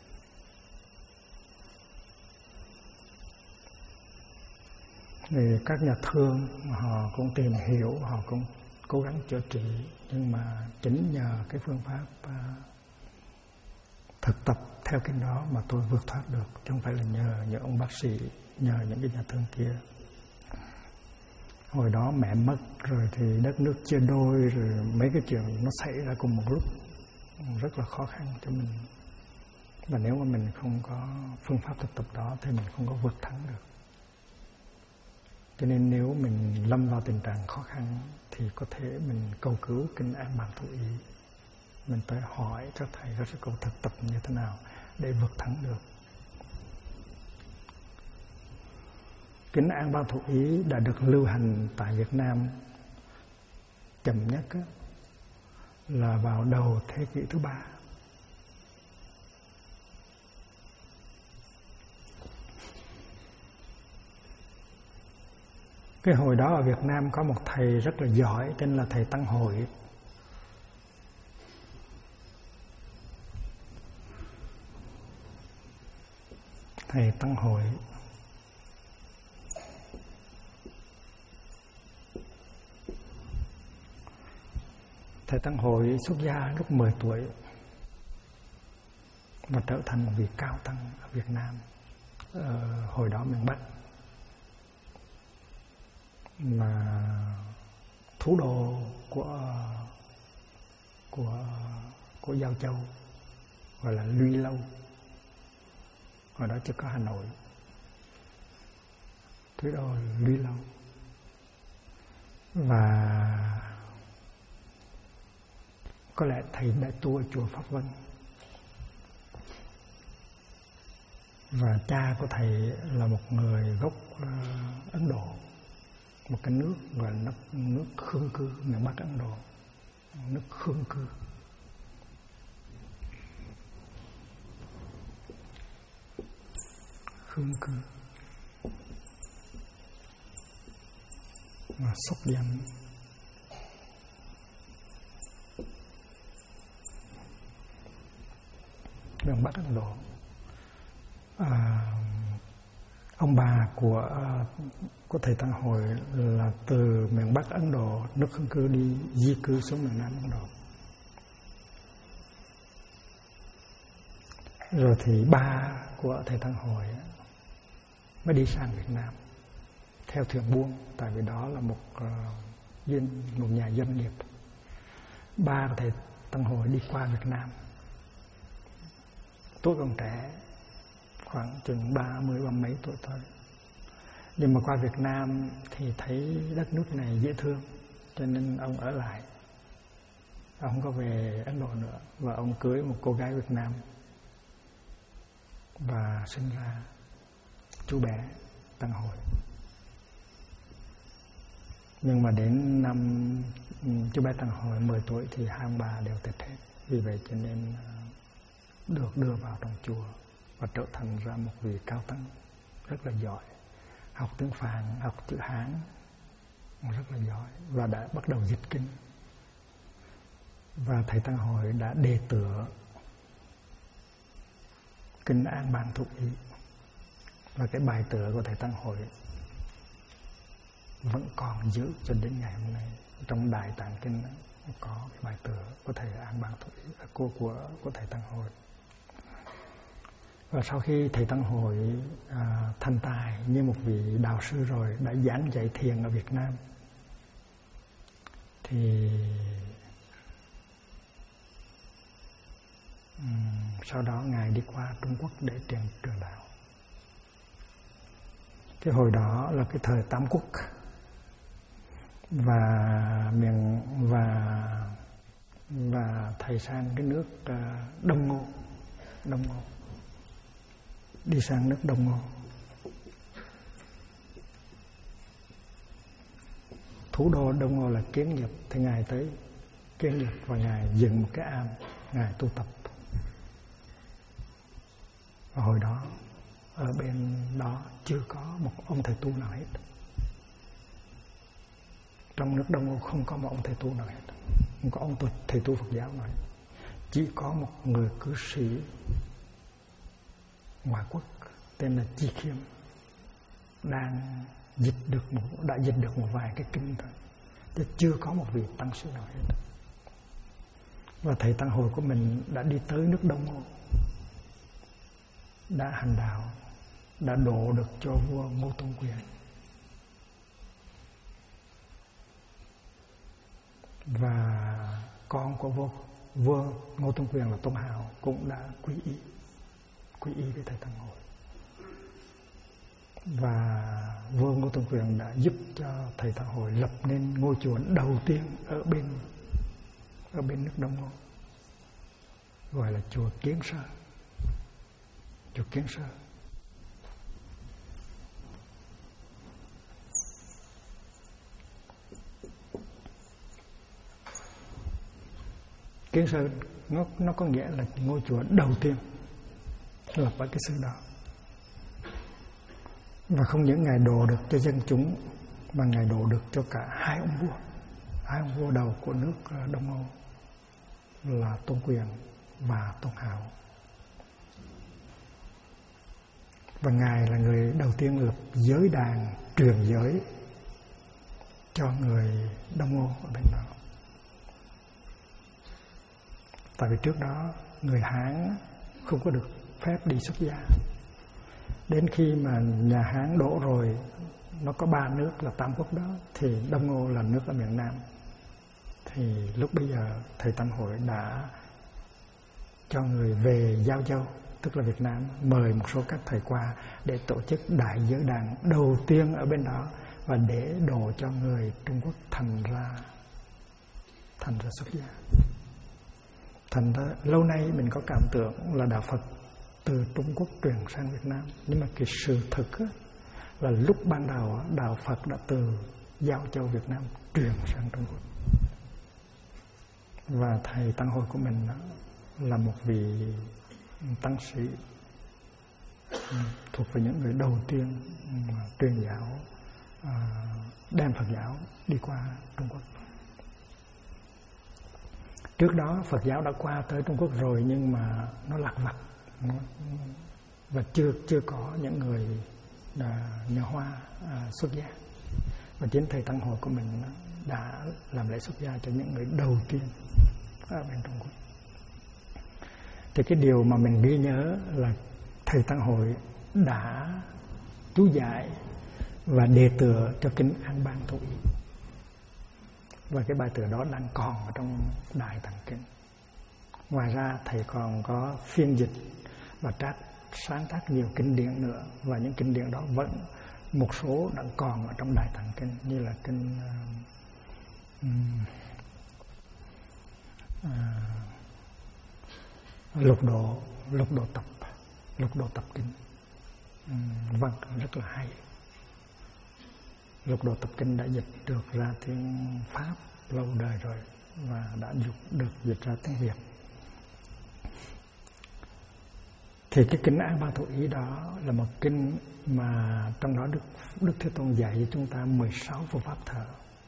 Thì các nhà thương họ cũng tìm hiểu, họ cũng cố gắng chữa trị, nhưng mà chính nhờ cái phương pháp thực tập theo cái đó mà tôi vượt thoát được, chứ không phải là nhờ những ông bác sĩ, nhờ những cái nhà thương kia. Hồi đó mẹ mất rồi thì đất nước chia đôi, rồi mấy cái chuyện nó xảy ra cùng một lúc, rất là khó khăn cho mình. Và nếu mà mình không có phương pháp thực tập đó thì mình không có vượt thắng được. Cho nên nếu mình lâm vào tình trạng khó khăn thì có thể mình cầu cứu kinh An Bàng Thủ Ý. Mình phải hỏi các thầy, các sư cô thực tập như thế nào để vượt thắng được. Kinh An Bàng Thủ Ý đã được lưu hành tại Việt Nam chậm nhất là vào đầu thế kỷ thứ 3. Cái hồi đó ở Việt Nam có một thầy rất là giỏi, tên là thầy Tăng Hội. Thầy Tăng Hội Thầy Tăng Hội xuất gia lúc 10 tuổi và trở thành một vị cao tăng ở Việt Nam, hồi đó miền Bắc, là thủ đô của Giao Châu, gọi là Luy Lâu. Hồi đó chưa có Hà Nội, thủ đô Luy Lâu. Và có lẽ thầy đã tu ở chùa Pháp Vân. Và cha của thầy là một người gốc Ấn Độ, một cái nước gọi là nước Khương Cư, miền Bắc Ấn Độ, nước Khương Cư. Khương Cư và Sóc Danh. Miền Bắc Ấn Độ. Ông bà của thầy Tăng Hội là từ miền Bắc Ấn Độ, nước Khương Cư, đi di cư xuống miền Nam Ấn Độ. Rồi thì ba của thầy Tăng Hội mới đi sang Việt Nam theo thuyền buôn, tại vì đó là một nhà doanh nghiệp. Ba của thầy Tăng Hội đi qua Việt Nam, tuổi còn trẻ, khoảng chừng 30 mấy tuổi thôi. Nhưng mà qua Việt Nam thì thấy đất nước này dễ thương, cho nên ông ở lại. Ông không có về Ấn Độ nữa, và ông cưới một cô gái Việt Nam và sinh ra chú bé Tăng Hội. Nhưng mà đến năm chú bé Tăng Hội 10 tuổi thì hai ông bà đều tịch hết. Vì vậy cho nên được đưa vào trong chùa và trở thành ra một vị cao tăng rất là giỏi, học tiếng Phạn, học chữ Hán rất là giỏi, và đã bắt đầu dịch kinh. Và thầy Tăng Hội đã đề tựa kinh An Bàng Thủ Ý, và cái bài tựa của thầy Tăng Hội vẫn còn giữ cho đến ngày hôm nay. Trong Đại Tạng Kinh có cái bài tựa của thầy An Bàng Thủ Ý, của thầy Tăng Hội. Và sau khi thầy Tăng Hội thành tài như một vị đạo sư rồi, đã giảng dạy thiền ở Việt Nam, thì sau đó Ngài đi qua Trung Quốc để truyền đạo. Cái hồi đó là cái thời Tam Quốc, và thầy sang cái nước Đông Ngô, đi sang nước Đông Ngô. Thủ đô Đông Ngô là Kiến Nghiệp, thì Ngài tới Kiến Nhật, và Ngài dựng một cái am, Ngài tu tập. Và hồi đó ở bên đó chưa có một ông thầy tu nào hết. Trong nước Đông Âu không có một ông thầy tu nào hết, không có ông thầy tu Phật giáo nào hết. Chỉ có một người cư sĩ ngoại quốc tên là Chi Khiêm đã dịch được một vài cái kinh thôi, chứ chưa có một vị tăng sĩ nào hết. Và thầy Tăng Hội của mình đã đi tới nước Đông Âu, đã hành đạo, đã độ được cho vua Ngô Tôn Quyền. Và con của vua Ngô Tôn Quyền là Tôn Hạo cũng đã quy y với thầy Tăng Hội. Và vua Ngô Tôn Quyền đã giúp cho thầy Tăng Hội lập nên ngôi chùa đầu tiên ở bên nước Đông Âu, gọi là chùa Kiến Sơ. Chùa Kiến Sơ. Kiến Sơ nó có nghĩa là ngôi chùa đầu tiên lập ở cái xứ đó. Và không những Ngài độ được cho dân chúng, mà Ngài độ được cho cả hai ông vua đầu của nước Đông Âu là Tôn Quyền và Tôn Hạo. Và Ngài là người đầu tiên lập giới đàn truyền giới cho người Đông Âu ở bên đó. Tại vì trước đó người Hán không có được phép đi xuất gia. Đến khi mà nhà Hán đổ rồi, nó có 3 nước là Tam Quốc đó, thì Đông Âu là nước ở miền Nam. Thì lúc bây giờ thầy Tăng Hội đã cho người về Giao Châu, tức là Việt Nam, mời một số các thầy qua để tổ chức đại giới đàn đầu tiên ở bên đó, và để độ cho người Trung Quốc thành ra xuất gia. Thành ra lâu nay mình có cảm tưởng là đạo Phật từ Trung Quốc truyền sang Việt Nam, nhưng mà cái sự thực là lúc ban đầu đạo Phật đã từ Giao Châu Việt Nam truyền sang Trung Quốc. Và thầy Tăng Hội của mình là một vị tăng sĩ thuộc về những người đầu tiên truyền giáo, đem Phật giáo đi qua Trung Quốc. Trước đó Phật giáo đã qua tới Trung Quốc rồi, nhưng mà nó lạc vặt, và chưa có những người nhà Hoa xuất gia. Và chính thầy Tăng Hội của mình đã làm lễ xuất gia cho những người đầu tiên ở bên Trung Quốc. Thì cái điều mà mình ghi nhớ là thầy Tăng Hội đã chú giải và đề tựa cho kinh An Bang Thủ Ý. Và cái bài tựa đó đang còn ở trong Đại Tạng Kinh. Ngoài ra thầy còn có phiên dịch và sáng tác nhiều kinh điển nữa, và những kinh điển đó vẫn một số đang còn ở trong Đại Tạng Kinh, như là kinh Lục Độ Tập Kinh. Vâng, rất là hay. Lục Độ Tập Kinh đã dịch được ra tiếng Pháp lâu đời rồi, và đã được dịch ra tiếng Việt. Thì cái kinh An Bang Thủ Ý đó là một kinh mà trong đó Đức Thế Tôn dạy cho chúng ta 16 phương pháp thở.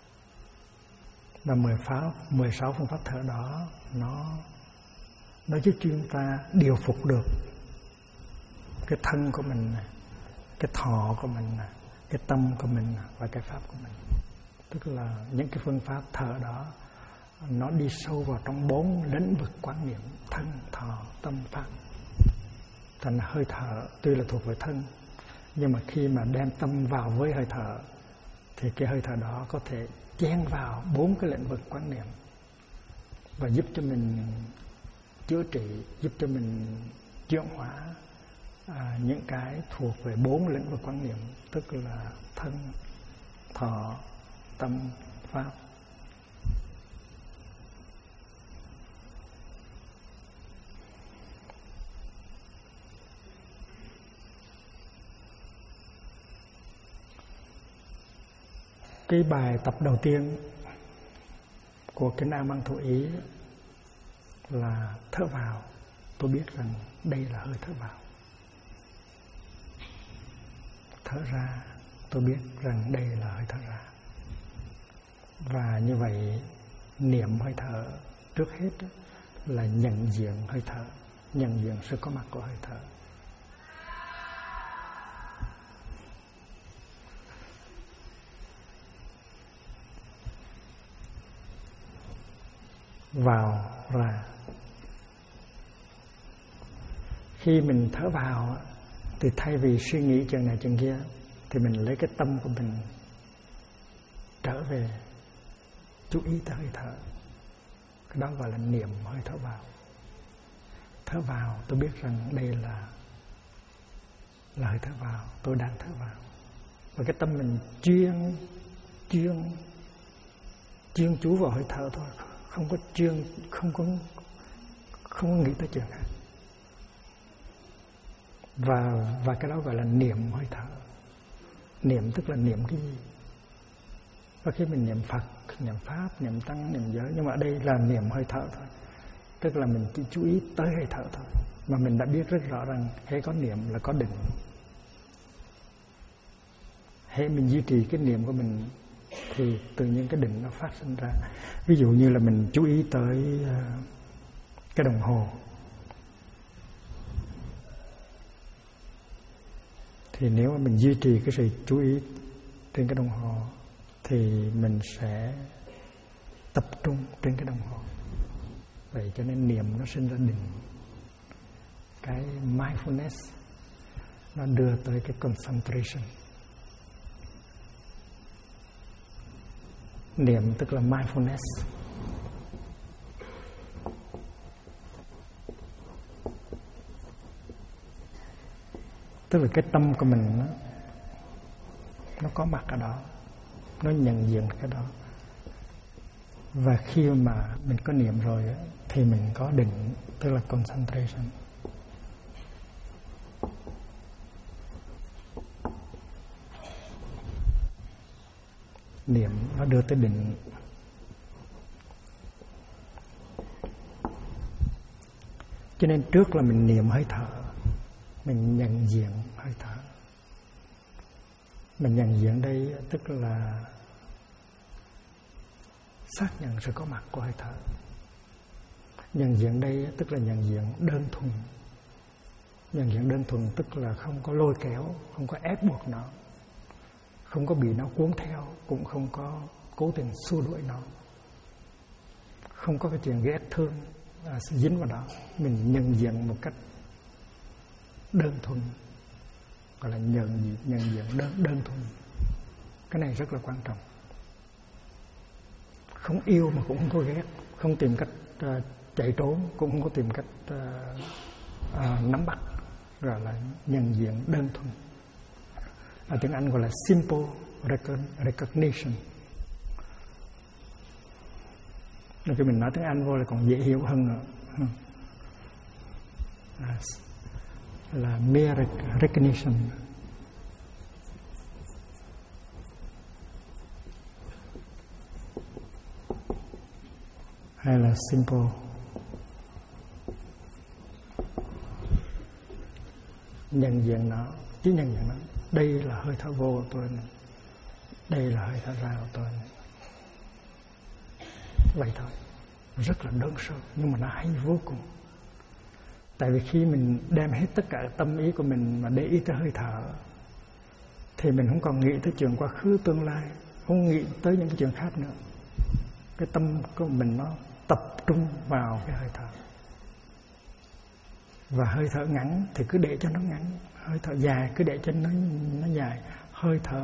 Và 16 phương pháp thở đó nó giúp chúng ta điều phục được cái thân của mình, cái thọ của mình, cái tâm của mình và cái pháp của mình. Tức là những cái phương pháp thở đó nó đi sâu vào trong 4 lĩnh vực quán niệm: thân, thọ, tâm, pháp. Thành hơi thở tuy là thuộc về thân, nhưng mà khi mà đem tâm vào với hơi thở thì cái hơi thở đó có thể chen vào 4 cái lĩnh vực quán niệm và giúp cho mình chữa trị, giúp cho mình chuyển hóa những cái thuộc về 4 lĩnh vực quán niệm, tức là thân, thọ, tâm, pháp. Cái bài tập đầu tiên của cái nam văn thụ ý là thở vào, tôi biết rằng đây là hơi thở vào. Thở ra, tôi biết rằng đây là hơi thở ra. Và như vậy niệm hơi thở trước hết là nhận diện hơi thở, nhận diện sự có mặt của hơi thở. Vào ra. Khi mình thở vào thì thay vì suy nghĩ chuyện này chuyện kia thì mình lấy cái tâm của mình trở về chú ý tới hơi thở. Cái đó gọi là niệm hơi thở vào. Thở vào, tôi biết rằng đây là hơi thở vào, tôi đang thở vào. Và cái tâm mình chuyên chú vào hơi thở thôi, không có nghĩ tới chuyện khác. Và cái đó gọi là niệm hơi thở. Niệm tức là niệm cái gì? Và khi mình niệm Phật, niệm Pháp, niệm Tăng, niệm giới, nhưng mà ở đây là niệm hơi thở thôi. Tức là mình chỉ chú ý tới hơi thở thôi. Mà mình đã biết rất rõ rằng hễ có niệm là có định. Hễ mình duy trì cái niệm của mình thì tự nhiên cái định nó phát sinh ra. Ví dụ như là mình chú ý tới cái đồng hồ, thì nếu mà mình duy trì cái sự chú ý trên cái đồng hồ thì mình sẽ tập trung trên cái đồng hồ. Vậy cho nên niệm nó sinh ra định. Cái mindfulness nó đưa tới cái concentration. Niệm tức là mindfulness. Tức là cái tâm của mình nó có mặt ở đó, nó nhận diện cái đó. Và khi mà mình có niệm rồi thì mình có định, tức là concentration. Niệm nó đưa tới định. Cho nên trước là mình niệm hơi thở, mình nhận diện hơi thở. Mình nhận diện đây tức là xác nhận sự có mặt của hơi thở. Nhận diện đây tức là nhận diện đơn thuần. Nhận diện đơn thuần tức là không có lôi kéo, không có ép buộc nó, không có bị nó cuốn theo, cũng không có cố tình xua đuổi nó, không có cái chuyện ghét thương dính vào đó. Mình nhận diện một cách đơn thuần, gọi là nhận diện đơn thuần. Cái này rất là quan trọng. Không yêu mà cũng không có ghét, không tìm cách chạy trốn, cũng không có tìm cách nắm bắt, gọi là nhận diện đơn thuần. Ở tiếng Anh gọi là simple recognition. Nếu khi mình nói tiếng Anh vô là còn dễ hiểu hơn nữa. Là mere recognition. Hay là simple. Nhận diện nó, chỉ nhận diện nó. Đây là hơi thở vô của tôi này. Đây là hơi thở ra của tôi này. Vậy thôi. Rất là đơn sơ, nhưng mà nó hay vô cùng. Tại vì khi mình đem hết tất cả tâm ý của mình mà để ý tới hơi thở thì mình không còn nghĩ tới chuyện quá khứ tương lai, không nghĩ tới những cái chuyện khác nữa. Cái tâm của mình nó tập trung vào cái hơi thở. Và hơi thở ngắn thì cứ để cho nó ngắn, hơi thở dài cứ để cho nó dài, hơi thở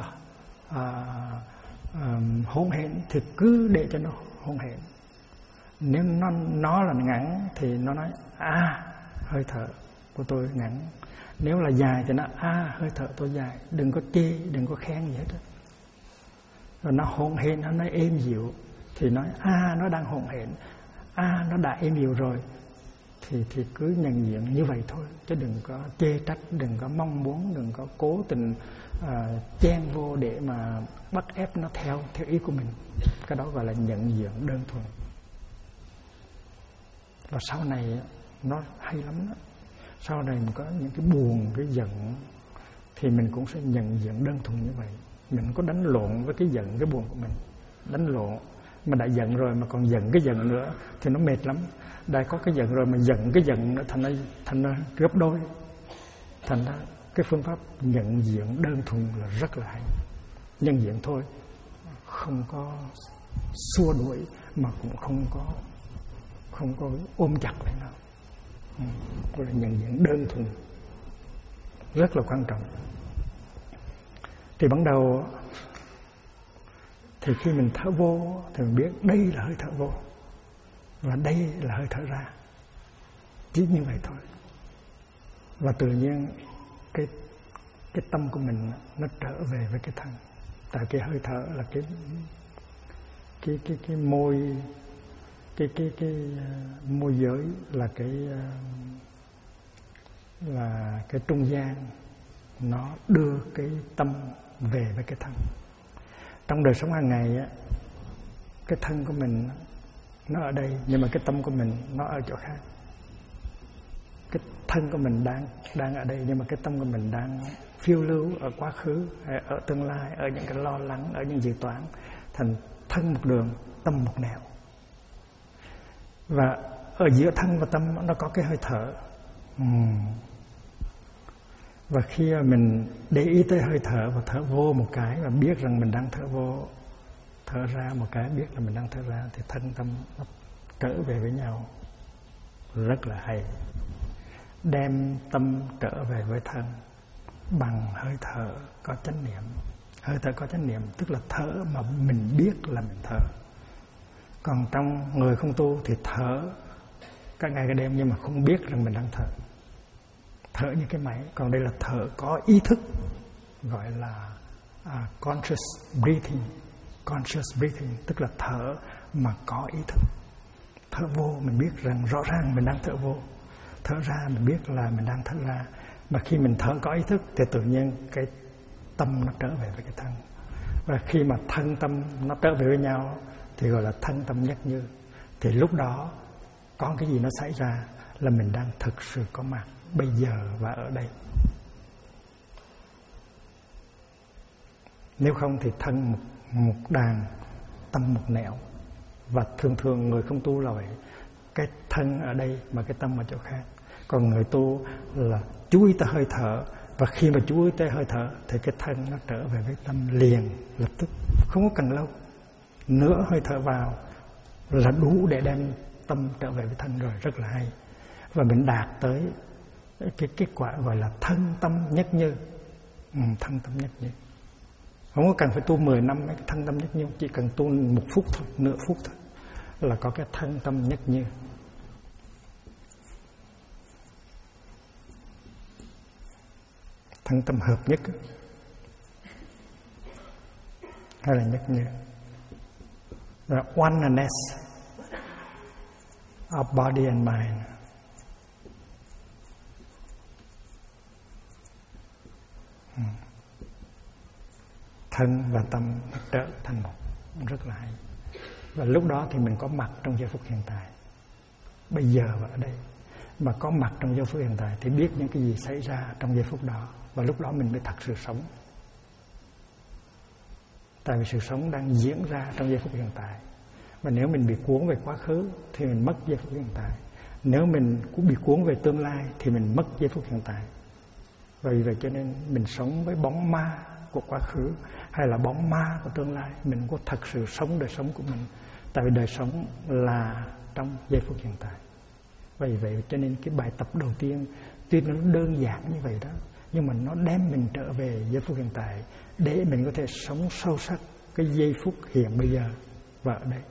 hỗn hển thì cứ để cho nó hỗn hển. Nếu nó là ngắn thì nó nói hơi thở của tôi ngắn. Nếu là dài thì nó hơi thở tôi dài. Đừng có chê, đừng có khen gì hết đó. Rồi nó hỗn hển, nó nói êm dịu thì nói nó đang hỗn hển, nó đã êm dịu rồi thì cứ nhận diện như vậy thôi, chứ đừng có chê trách, đừng có mong muốn, đừng có cố tình chen vô để mà bắt ép nó theo ý của mình. Cái đó gọi là nhận diện đơn thuần. Và sau này nó hay lắm đó. Sau này mình có những cái buồn, cái giận thì mình cũng sẽ nhận diện đơn thuần như vậy. Mình có đánh lộn với cái giận, cái buồn của mình. Đánh lộn, mà đã giận rồi mà còn giận cái giận nữa thì nó mệt lắm. Đã có cái giận rồi mà giận cái giận nữa thành ra gấp đôi. Thành ra cái phương pháp nhận diện đơn thuần là rất là hay. Nhận diện thôi, không có xua đuổi mà cũng không có ôm chặt lại nào. Là nhận diện đơn thuần rất là quan trọng. Thì ban đầu thì khi mình thở vô thì mình biết đây là hơi thở vô và đây là hơi thở ra, chỉ như vậy thôi. Và tự nhiên cái tâm của mình nó trở về với cái thân. Tại cái hơi thở là cái môi, cái môi giới là cái trung gian, nó đưa cái tâm về với cái thân. Trong đời sống hàng ngày á, cái thân của mình nó ở đây, nhưng mà cái tâm của mình nó ở chỗ khác. Cái thân của mình đang ở đây, nhưng mà cái tâm của mình đang phiêu lưu ở quá khứ, ở tương lai, ở những cái lo lắng, ở những dự toán. Thành thân một đường, tâm một nẻo. Và ở giữa thân và tâm nó có cái hơi thở. Và khi mà mình để ý tới hơi thở và thở vô một cái và biết rằng mình đang thở vô, thở ra một cái biết là mình đang thở ra, thì thân tâm nó trở về với nhau rất là hay. Đem tâm trở về với thân bằng hơi thở có chánh niệm. Hơi thở có chánh niệm tức là thở mà mình biết là mình thở. Còn trong người không tu thì thở cả ngày cả đêm nhưng mà không biết rằng mình đang thở. Thở như cái máy. Còn đây là thở có ý thức, gọi là conscious breathing. Conscious breathing tức là thở mà có ý thức. Thở vô mình biết rằng rõ ràng mình đang thở vô, thở ra mình biết là mình đang thở ra. Mà khi mình thở có ý thức thì tự nhiên cái tâm nó trở về với cái thân. Và khi mà thân tâm nó trở về với nhau thì gọi là thân tâm nhất như. Thì lúc đó có cái gì nó xảy ra là mình đang thực sự có mặt bây giờ và ở đây. Nếu không thì thân một đàn, tâm một nẻo. Và thường thường người không tu là vậy. Cái thân ở đây mà cái tâm ở chỗ khác. Còn người tu là chú ý tới hơi thở. Và khi mà chú ý tới hơi thở thì cái thân nó trở về với tâm liền, lập tức, không có cần lâu. Nửa hơi thở vào là đủ để đem tâm trở về với thân rồi, rất là hay. Và mình đạt tới cái kết quả gọi là thân tâm nhất như. Thân tâm nhất như. Không có cần phải tu 10 năm cái thân tâm nhất như, chỉ cần tu 1 phút thôi, nửa phút thôi là có cái thân tâm nhất như. Thân tâm hợp nhất hay là nhất như. Và oneness of body and mind. Thân và tâm trở thành một, rất là hay. Và lúc đó thì mình có mặt trong giây phút hiện tại, bây giờ và ở đây. Mà có mặt trong giây phút hiện tại thì biết những cái gì xảy ra trong giây phút đó. Và lúc đó mình mới thật sự sống. Tại vì sự sống đang diễn ra trong giây phút hiện tại. Và nếu mình bị cuốn về quá khứ thì mình mất giây phút hiện tại. Nếu mình cũng bị cuốn về tương lai thì mình mất giây phút hiện tại. Vì vậy cho nên mình sống với bóng ma của quá khứ hay là bóng ma của tương lai. Mình có thật sự sống đời sống của mình. Tại vì đời sống là trong giây phút hiện tại. Vì vậy cho nên cái bài tập đầu tiên tuy nó đơn giản như vậy đó, nhưng mà nó đem mình trở về giây phút hiện tại để mình có thể sống sâu sắc cái giây phút hiện bây giờ và ở đây.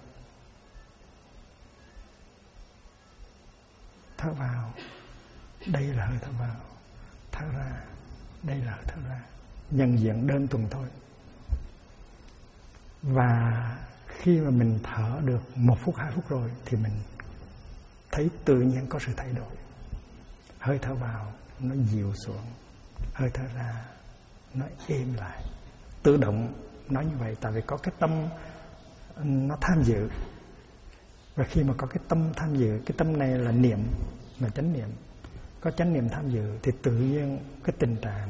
Thở vào, đây là hơi thở vào. Thở ra, đây là hơi thở ra. Nhận diện đơn thuần thôi. Và khi mà mình thở được 1 phút, 2 phút rồi thì mình thấy tự nhiên có sự thay đổi. Hơi thở vào nó dịu xuống, hơi thở ra nó êm lại. Tự động nói như vậy, tại vì có cái tâm nó tham dự. Và khi mà có cái tâm tham dự, cái tâm này là niệm, là chánh niệm, có chánh niệm tham dự thì tự nhiên cái tình trạng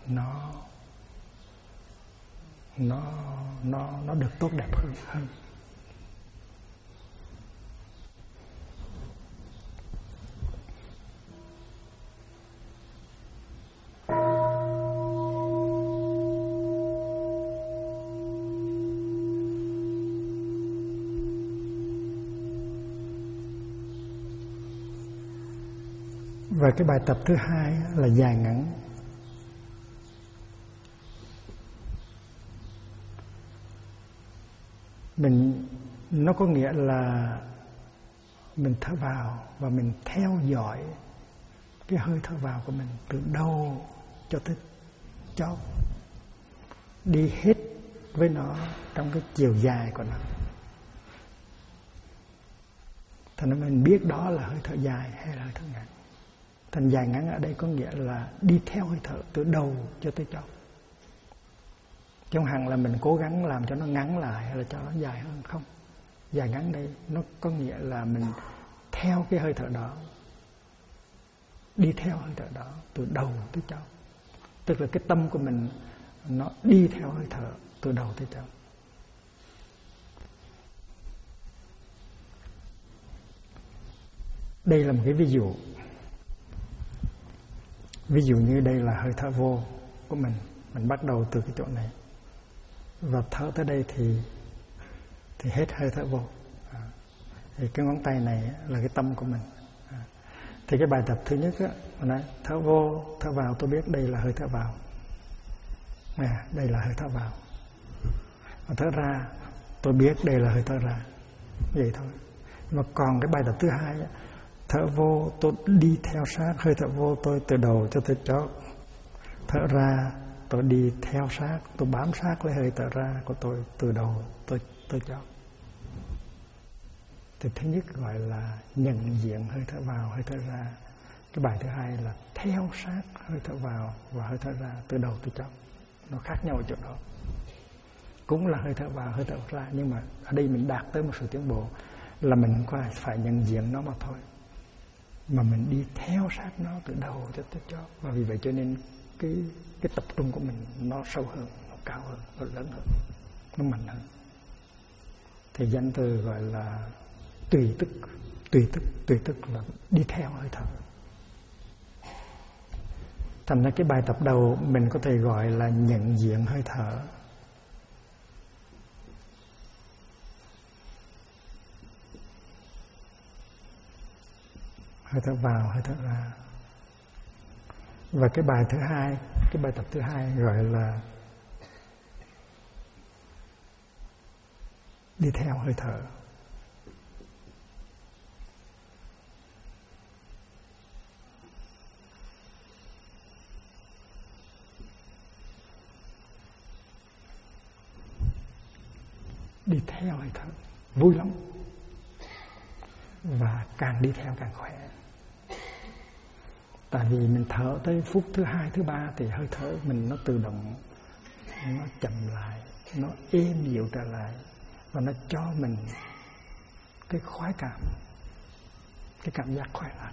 nó được tốt đẹp hơn. Và cái bài tập thứ hai là dài ngắn. Nó có nghĩa là mình thở vào và mình theo dõi cái hơi thở vào của mình từ đầu cho tới chóp, đi hết với nó trong cái chiều dài của nó. Thành ra mình biết đó là hơi thở dài hay là hơi thở ngắn. Thành dài ngắn ở đây có nghĩa là đi theo hơi thở từ đầu cho tới chóp. Chẳng hạn là mình cố gắng làm cho nó ngắn lại hay là cho nó dài hơn, không. Dài ngắn đây nó có nghĩa là mình theo cái hơi thở đó, đi theo hơi thở đó từ đầu tới chóp. Tức là cái tâm của mình nó đi theo hơi thở từ đầu tới chóp. Đây là một cái ví dụ. Ví dụ như đây là hơi thở vô của mình bắt đầu từ cái chỗ này và thở tới đây thì hết hơi thở vô. Thì cái ngón tay này là cái tâm của mình. Thì cái bài tập thứ nhất á, mình nói thở vô, thở vào, tôi biết đây là hơi thở vào. Đây là hơi thở vào. Và thở ra, tôi biết đây là hơi thở ra. Vậy thôi. Mà còn cái bài tập thứ hai á, thở vô tôi đi theo sát hơi thở vô tôi từ đầu cho tới chóp. Thở ra tôi đi theo sát, tôi bám sát lấy hơi thở ra của tôi từ đầu tôi chóp. Thì thứ nhất gọi là nhận diện hơi thở vào, hơi thở ra. Cái bài thứ hai là theo sát hơi thở vào và hơi thở ra từ đầu tới chóp. Nó khác nhau ở chỗ đó. Cũng là hơi thở vào, hơi thở ra, nhưng mà ở đây mình đạt tới một sự tiến bộ là mình không phải nhận diện nó mà thôi, mà mình đi theo sát nó từ đầu cho tới chóp. Và vì vậy cho nên cái tập trung của mình nó sâu hơn, nó cao hơn, nó lớn hơn, nó mạnh hơn. Thì danh từ gọi là tùy tức là đi theo hơi thở. Thành ra cái bài tập đầu mình có thể gọi là nhận diện hơi thở. Hơi thở vào, hơi thở ra. Và cái bài thứ hai, cái bài tập thứ hai gọi là đi theo hơi thở. Đi theo hơi thở vui lắm, và càng đi theo càng khỏe. Tại vì mình thở tới phút thứ hai, thứ ba thì hơi thở mình nó tự động, nó chậm lại, nó êm dịu trở lại, và nó cho mình cái khoái cảm, cái cảm giác khỏe lại.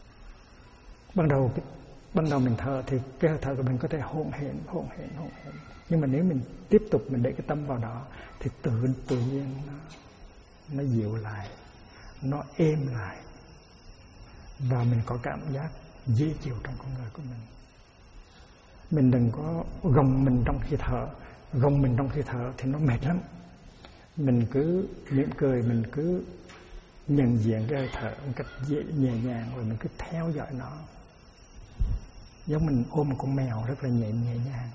Ban đầu mình thở thì cái hơi thở của mình có thể hỗn hển. Nhưng mà nếu mình tiếp tục mình để cái tâm vào đó thì tự nhiên nó dịu lại, nó êm lại, và mình có cảm giác dễ chịu trong con người của mình. Mình đừng có gồng mình trong khi thở thì nó mệt lắm. Mình cứ mỉm cười, mình cứ nhận diện cái hơi thở một cách nhẹ nhàng, rồi mình cứ theo dõi nó, giống mình ôm một con mèo rất là nhẹ nhàng.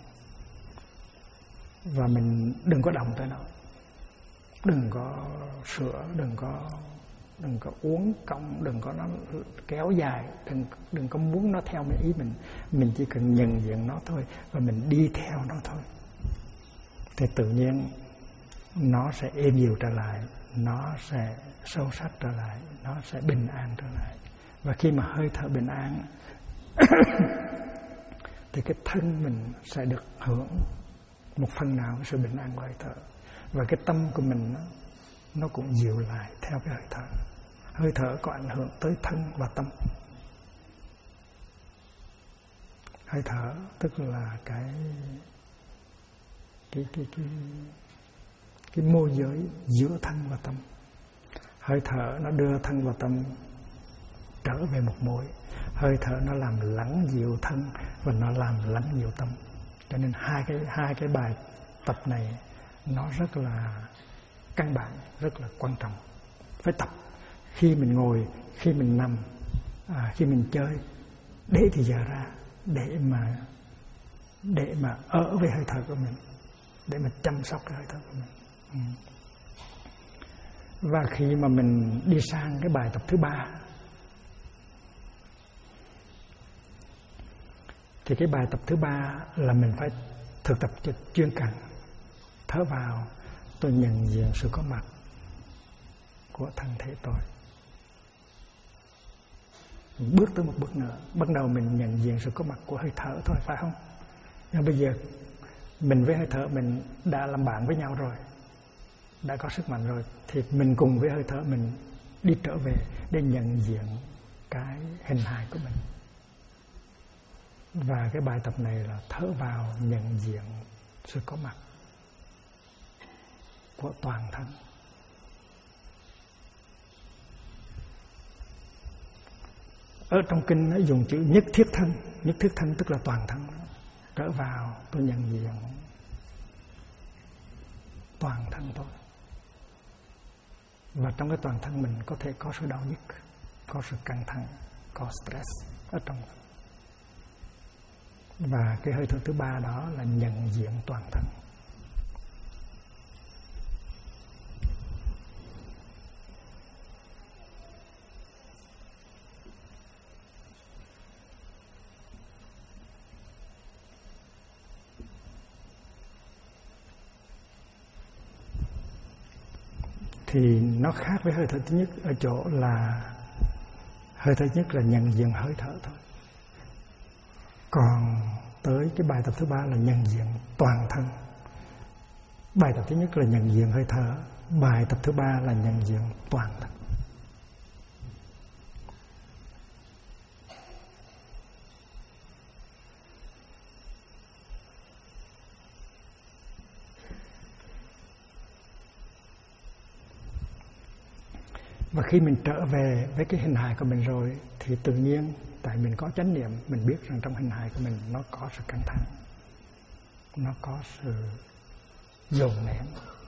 Và mình đừng có động tới nó, đừng có sửa, đừng có uốn cong, đừng có nó kéo dài, đừng có muốn nó theo ý mình chỉ cần nhận diện nó thôi và mình đi theo nó thôi, thì tự nhiên nó sẽ êm dịu trở lại, nó sẽ sâu sắc trở lại, nó sẽ bình an trở lại. Và khi mà hơi thở bình an thì cái thân mình sẽ được hưởng một phần nào cái sự bình an của hơi thở, và cái tâm của mình nó cũng dịu lại theo cái hơi thở. Hơi thở có ảnh hưởng tới thân và tâm. Hơi thở tức là cái môi giới giữa thân và tâm. Hơi thở nó đưa thân và tâm trở về một mối. Hơi thở nó làm lắng dịu thân và nó làm lắng dịu tâm. Cho nên hai cái bài tập này nó rất là căn bản, rất là quan trọng. Phải tập khi mình ngồi, khi mình nằm, khi mình chơi, để thì giờ ra để mà ở với hơi thở của mình, để mà chăm sóc cái hơi thở của mình. Và khi mà mình đi sang cái bài tập thứ 3, thì cái bài tập thứ 3 là mình phải thực tập cho chuyên cần. Thở vào, tôi nhận diện sự có mặt của thân thể tôi. Mình bước tới một bước nữa, bắt đầu mình nhận diện sự có mặt của hơi thở thôi, phải không? Nhưng bây giờ mình với hơi thở mình đã làm bạn với nhau rồi, đã có sức mạnh rồi, thì mình cùng với hơi thở mình đi trở về để nhận diện cái hình hài của mình. Và cái bài tập này là thở vào nhận diện sự có mặt của toàn thân. Ở trong kinh nó dùng chữ nhất thiết thân. Nhất thiết thân tức là toàn thân. Trở vào tôi nhận diện toàn thân tôi. Và trong cái toàn thân mình có thể có sự đau nhức, có sự căng thẳng, có stress ở trong. Và cái hơi thở thứ 3 đó là nhận diện toàn thân. Thì nó khác với hơi thở thứ nhất ở chỗ là hơi thở nhất là nhận diện hơi thở thôi. Còn tới cái bài tập thứ 3 là nhận diện toàn thân. Bài tập thứ nhất là nhận diện hơi thở, bài tập thứ 3 là nhận diện toàn thân. Và khi mình trở về với cái hình hài của mình rồi thì tự nhiên, tại mình có chánh niệm, mình biết rằng trong hình hài của mình nó có sự căng thẳng, nó có sự dồn nén,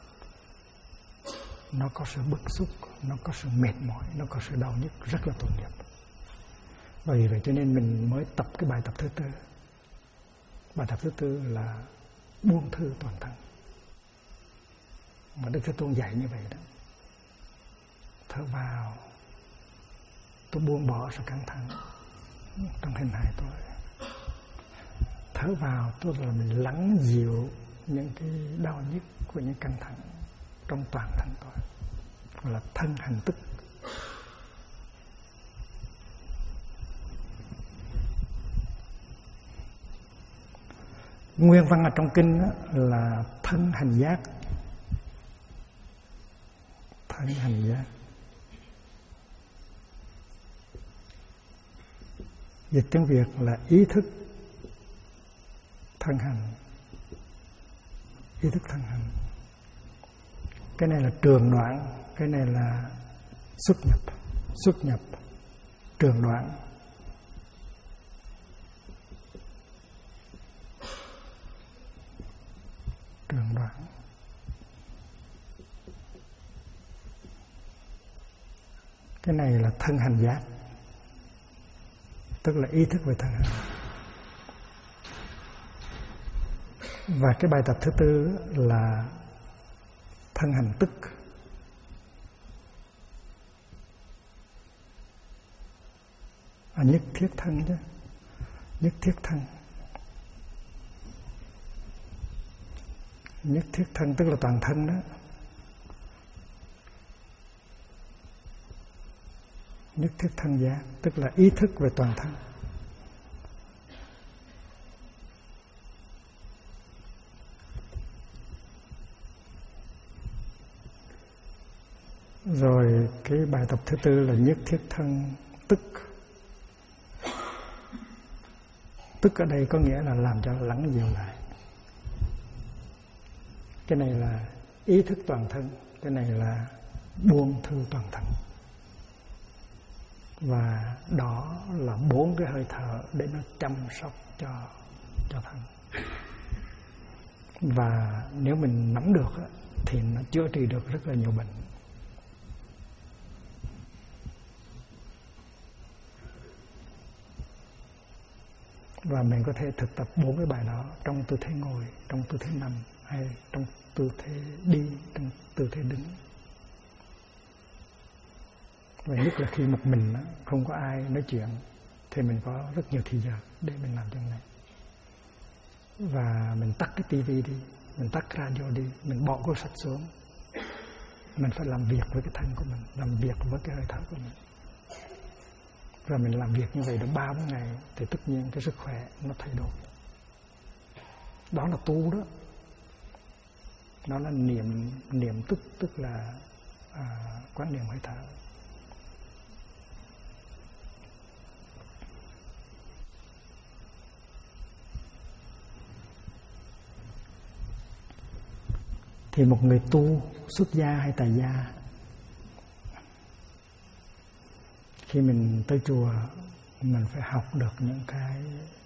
nó có sự bức xúc, nó có sự mệt mỏi, nó có sự đau nhức rất là tội nghiệp. Vì vậy cho nên mình mới tập cái bài tập thứ 4. Bài tập thứ 4 là buông thư toàn thân. Mà Đức Thế Tôn dạy như vậy đó. Thở vào, tôi buông bỏ sự căng thẳng trong hình hài tôi. Thở vào, tôi là mình lắng dịu những cái đau nhức của những căng thẳng trong toàn thân tôi, gọi là thân hành tức. Nguyên văn ở trong kinh là thân hành giác. Thân hành giác. Dịch tiếng Việt là ý thức thân hành. Ý thức thân hành. Cái này là trường đoạn, cái này là xuất nhập. Xuất nhập, trường đoạn. Trường đoạn. Cái này là thân hành giác, tức là ý thức về thân hành. Và cái bài tập thứ 4 là thân hành tức. Nhất thiết thân chứ. Nhất thiết thân. Nhất thiết thân tức là toàn thân đó. Nhất thiết thân giác tức là ý thức về toàn thân. Rồi cái bài tập thứ tư là nhất thiết thân tức. Tức ở đây có nghĩa là làm cho lắng dịu lại. Cái này là ý thức toàn thân, cái này là buông thư toàn thân. Và đó là 4 cái hơi thở để nó chăm sóc cho thân. Và nếu mình nắm được thì nó chữa trị được rất là nhiều bệnh. Và mình có thể thực tập 4 cái bài đó trong tư thế ngồi, trong tư thế nằm, hay trong tư thế đi, trong tư thế đứng. Và nhất là khi một mình không có ai nói chuyện thì mình có rất nhiều thời giờ để mình làm chuyện này. Và mình tắt cái tivi đi, mình tắt radio đi, mình bỏ cuốn sách xuống. Mình phải làm việc với cái thân của mình, làm việc với cái hơi thở của mình. Và mình làm việc như vậy được 3-4 ngày thì tất nhiên cái sức khỏe nó thay đổi. Đó là tu đó. Đó là niệm tức là quán niệm hơi thở. Thì một người tu xuất gia hay tại gia, khi mình tới chùa mình phải học được những cái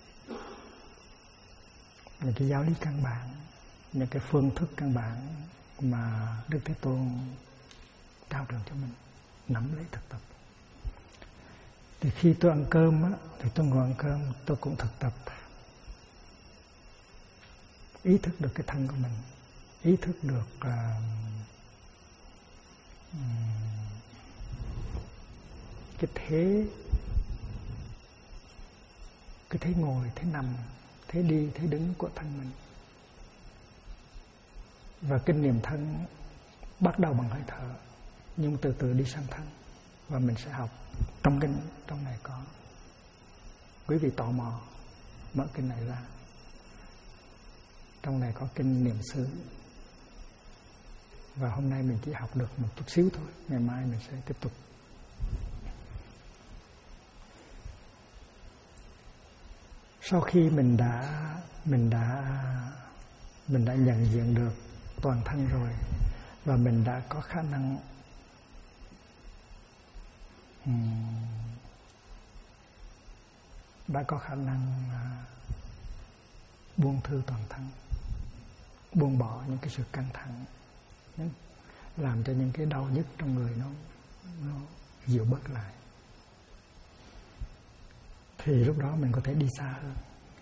giáo lý căn bản, những cái phương thức căn bản mà Đức Thế Tôn trao truyền cho mình, nắm lấy thực tập. Thì khi tôi ăn cơm thì tôi ngồi ăn cơm tôi cũng thực tập ý thức được cái thân của mình, ý thức được cái thế ngồi, thế nằm, thế đi, thế đứng của thân mình. Và kinh nghiệm thân bắt đầu bằng hơi thở, nhưng từ từ đi sang thân. Và mình sẽ học trong kinh, trong này có. Quý vị tò mò mở kinh này ra, trong này có kinh niệm xứ. Và hôm nay mình chỉ học được một chút xíu thôi, ngày mai mình sẽ tiếp tục. Sau khi mình đã nhận diện được toàn thân rồi, và mình đã có khả năng buông thư toàn thân, buông bỏ những cái sự căng thẳng, làm cho những cái đau nhức trong người nó dịu bớt lại, thì lúc đó mình có thể đi xa hơn.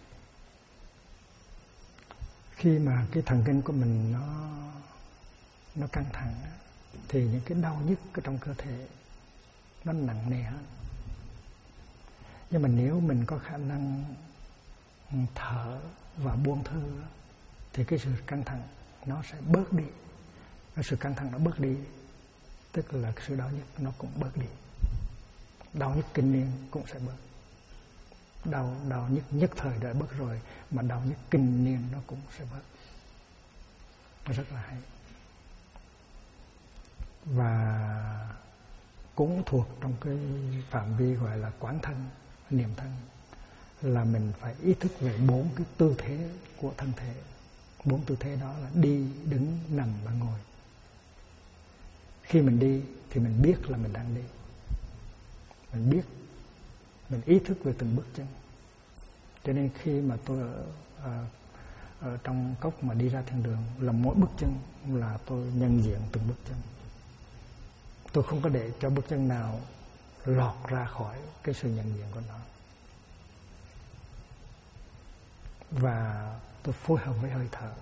Khi mà cái thần kinh của mình nó căng thẳng thì những cái đau nhức ở trong cơ thể nó nặng nề hơn. Nhưng mà nếu mình có khả năng thở và buông thư thì cái sự căng thẳng nó sẽ bớt đi. Cái sự căng thẳng nó bớt đi, tức là cái sự đau nhức nó cũng bớt đi. Đau nhức kinh niên cũng sẽ bớt. Đau nhức nhất thời đã bớt rồi, mà đau nhức kinh niên nó cũng sẽ bớt. Nó rất là hay. Và cũng thuộc trong cái phạm vi gọi là quán thân, niệm thân, là mình phải ý thức về 4 cái tư thế của thân thể. 4 tư thế đó là đi, đứng, nằm và ngồi. Khi mình đi thì mình biết là mình đang đi. Mình biết, mình ý thức về từng bước chân. Cho nên khi mà tôi ở trong cốc mà đi ra thiên đường, là mỗi bước chân là tôi nhận diện từng bước chân. Tôi không có để cho bước chân nào lọt ra khỏi cái sự nhận diện của nó. Và tôi phối hợp với hơi thở.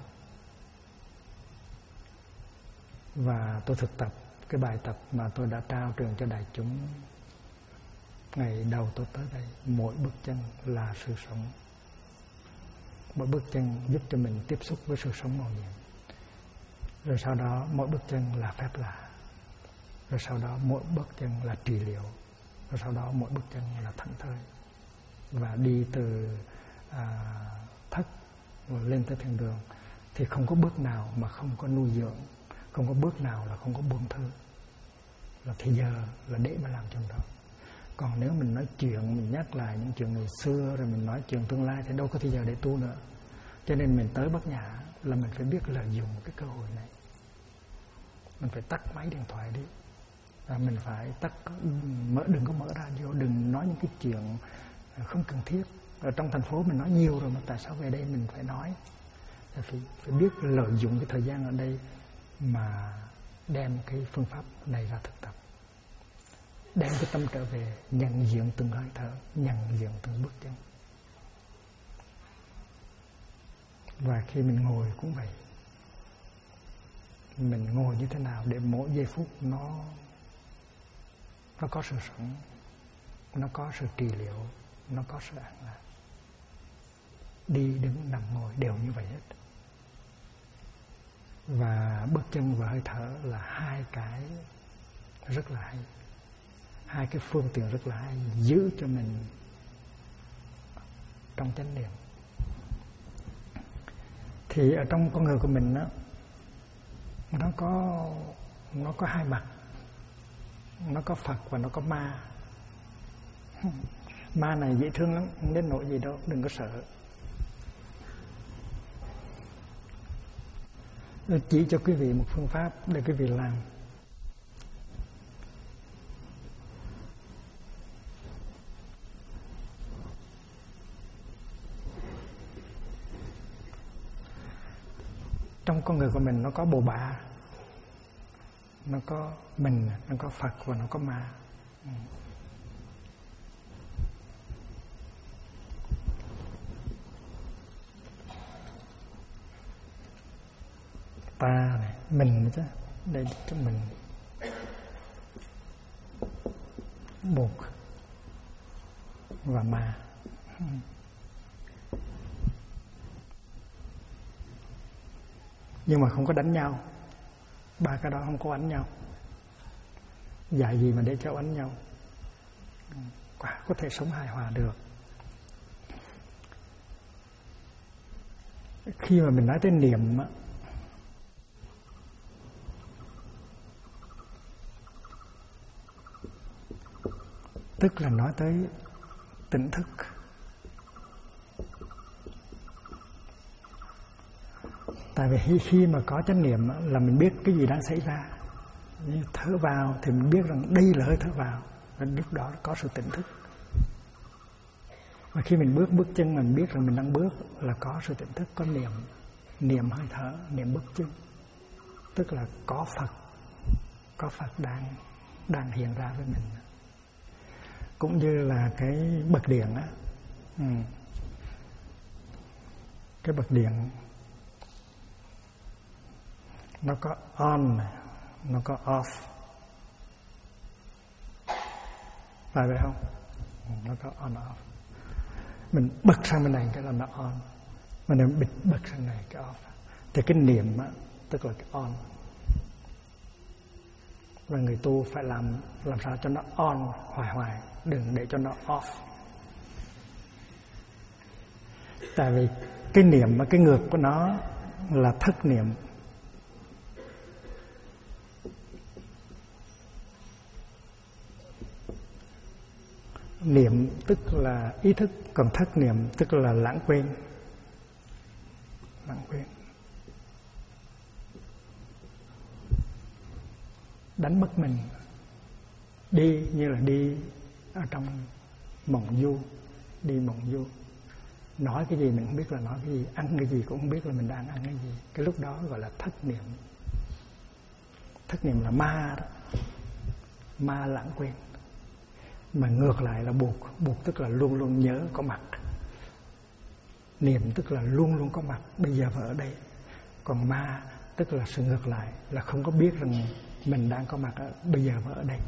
Và tôi thực tập cái bài tập mà tôi đã trao truyền cho đại chúng ngày đầu tôi tới đây. Mỗi bước chân là sự sống. Mỗi bước chân giúp cho mình tiếp xúc với sự sống màu nhiệm. Rồi sau đó mỗi bước chân là phép lạ. Rồi sau đó mỗi bước chân là trị liệu. Rồi sau đó mỗi bước chân là thảnh thơi. Và đi từ thất lên tới thiên đường thì không có bước nào mà không có nuôi dưỡng, không có bước nào là không có buông thư. là thì giờ là để mà làm chuyện đó. Còn nếu mình nói chuyện, mình nhắc lại những chuyện ngày xưa rồi mình nói chuyện tương lai thì đâu có thì giờ để tu nữa. Cho nên mình tới Bát Nhã là mình phải biết lợi dụng cái cơ hội này. Mình phải tắt máy điện thoại đi, và mình phải đừng có mở radio, đừng nói những cái chuyện không cần thiết. Ở trong thành phố mình nói nhiều rồi mà tại sao về đây mình phải nói? Phải biết lợi dụng cái thời gian ở đây mà đem cái phương pháp này ra thực tập, đem cái tâm trở về nhận diện từng hơi thở, nhận diện từng bước chân. Và khi mình ngồi cũng vậy, mình ngồi như thế nào để mỗi giây phút nó có sự sống, nó có sự trị liệu, nó có sự an lạc. Đi đứng nằm ngồi đều như vậy hết. Và bước chân và hơi thở là hai cái rất là hay, hai cái phương tiện rất là hay giữ cho mình trong chánh niệm. Thì ở trong con người của mình đó, nó có hai mặt, nó có Phật và nó có ma. Ma này dễ thương lắm, không đến nỗi gì đâu, đừng có sợ. Tôi chỉ cho quý vị một phương pháp để quý vị làm. Trong con người của mình nó có bồ bả, nó có mình, nó có Phật và nó có ma. Ta này, mình chứ, đây cho mình. Bột và ma. Nhưng mà không có đánh nhau. Ba cái đó không có đánh nhau. Dạy gì mà để cho đánh nhau? Quả có thể sống hài hòa được. Khi mà mình nói tới niệm á, tức là nói tới tỉnh thức. Tại vì khi mà có chánh niệm là mình biết cái gì đang xảy ra. Thở vào thì mình biết rằng đây là hơi thở vào, và lúc đó có sự tỉnh thức. Và khi mình bước chân mình biết rằng mình đang bước là có sự tỉnh thức, có niệm hơi thở, niệm bước chân. Tức là có Phật đang hiện ra với mình. Cũng như là cái bậc điện á, cái bậc điện nó có on này, nó có off, phải vậy không? Nó có on off. Mình bật sang bên này cái là nó on, mình bật sang này cái off. Thì cái niệm á, tức là cái on. Và người tu phải làm sao cho nó on hoài, đừng để cho nó off. Tại vì cái niệm, cái ngược của nó là thất niệm. Niệm tức là ý thức, còn thất niệm tức là lãng quên. Đánh mất mình. Đi như là đi ở trong mộng du, đi mộng du. Nói cái gì mình không biết là nói cái gì, ăn cái gì cũng không biết là mình đang ăn cái gì. Cái lúc đó gọi là thất niệm. Thất niệm là ma đó. Ma lãng quên. Mà ngược lại là buộc tức là luôn luôn nhớ có mặt. Niệm tức là luôn luôn có mặt, bây giờ và ở đây. Còn ma tức là sự ngược lại, là không có biết rằng mình đang có mặt ở bây giờ và ở đây.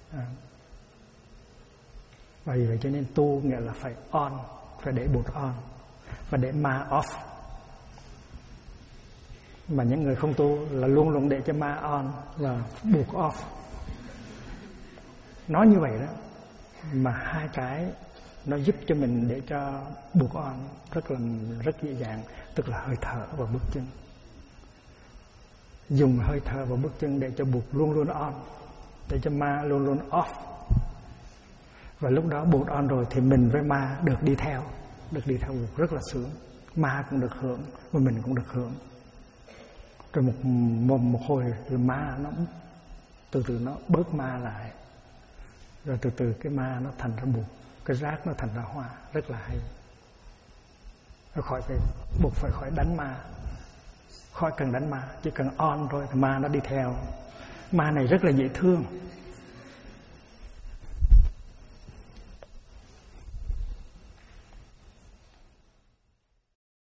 Vì vậy cho nên tu nghĩa là phải on, phải để buộc on, và để ma off. Mà những người không tu là luôn luôn để cho ma on và buộc off. Nói như vậy đó, mà hai cái nó giúp cho mình để cho buộc on rất dễ dàng, tức là hơi thở và bước chân. Dùng hơi thở và bước chân để cho buộc luôn luôn on, để cho ma luôn luôn off. Và lúc đó buộc on rồi thì mình với ma được đi theo buộc, rất là sướng. Ma cũng được hưởng và mình cũng được hưởng. Rồi một hồi thì ma nó từ từ nó bớt ma lại, rồi từ từ cái ma nó thành ra buộc, cái rác nó thành ra hoa, rất là hay. Nó khỏi phải buộc phải khỏi đánh ma, khỏi cần đánh ma, chỉ cần on thôi thì ma nó đi theo. Ma này rất là dễ thương.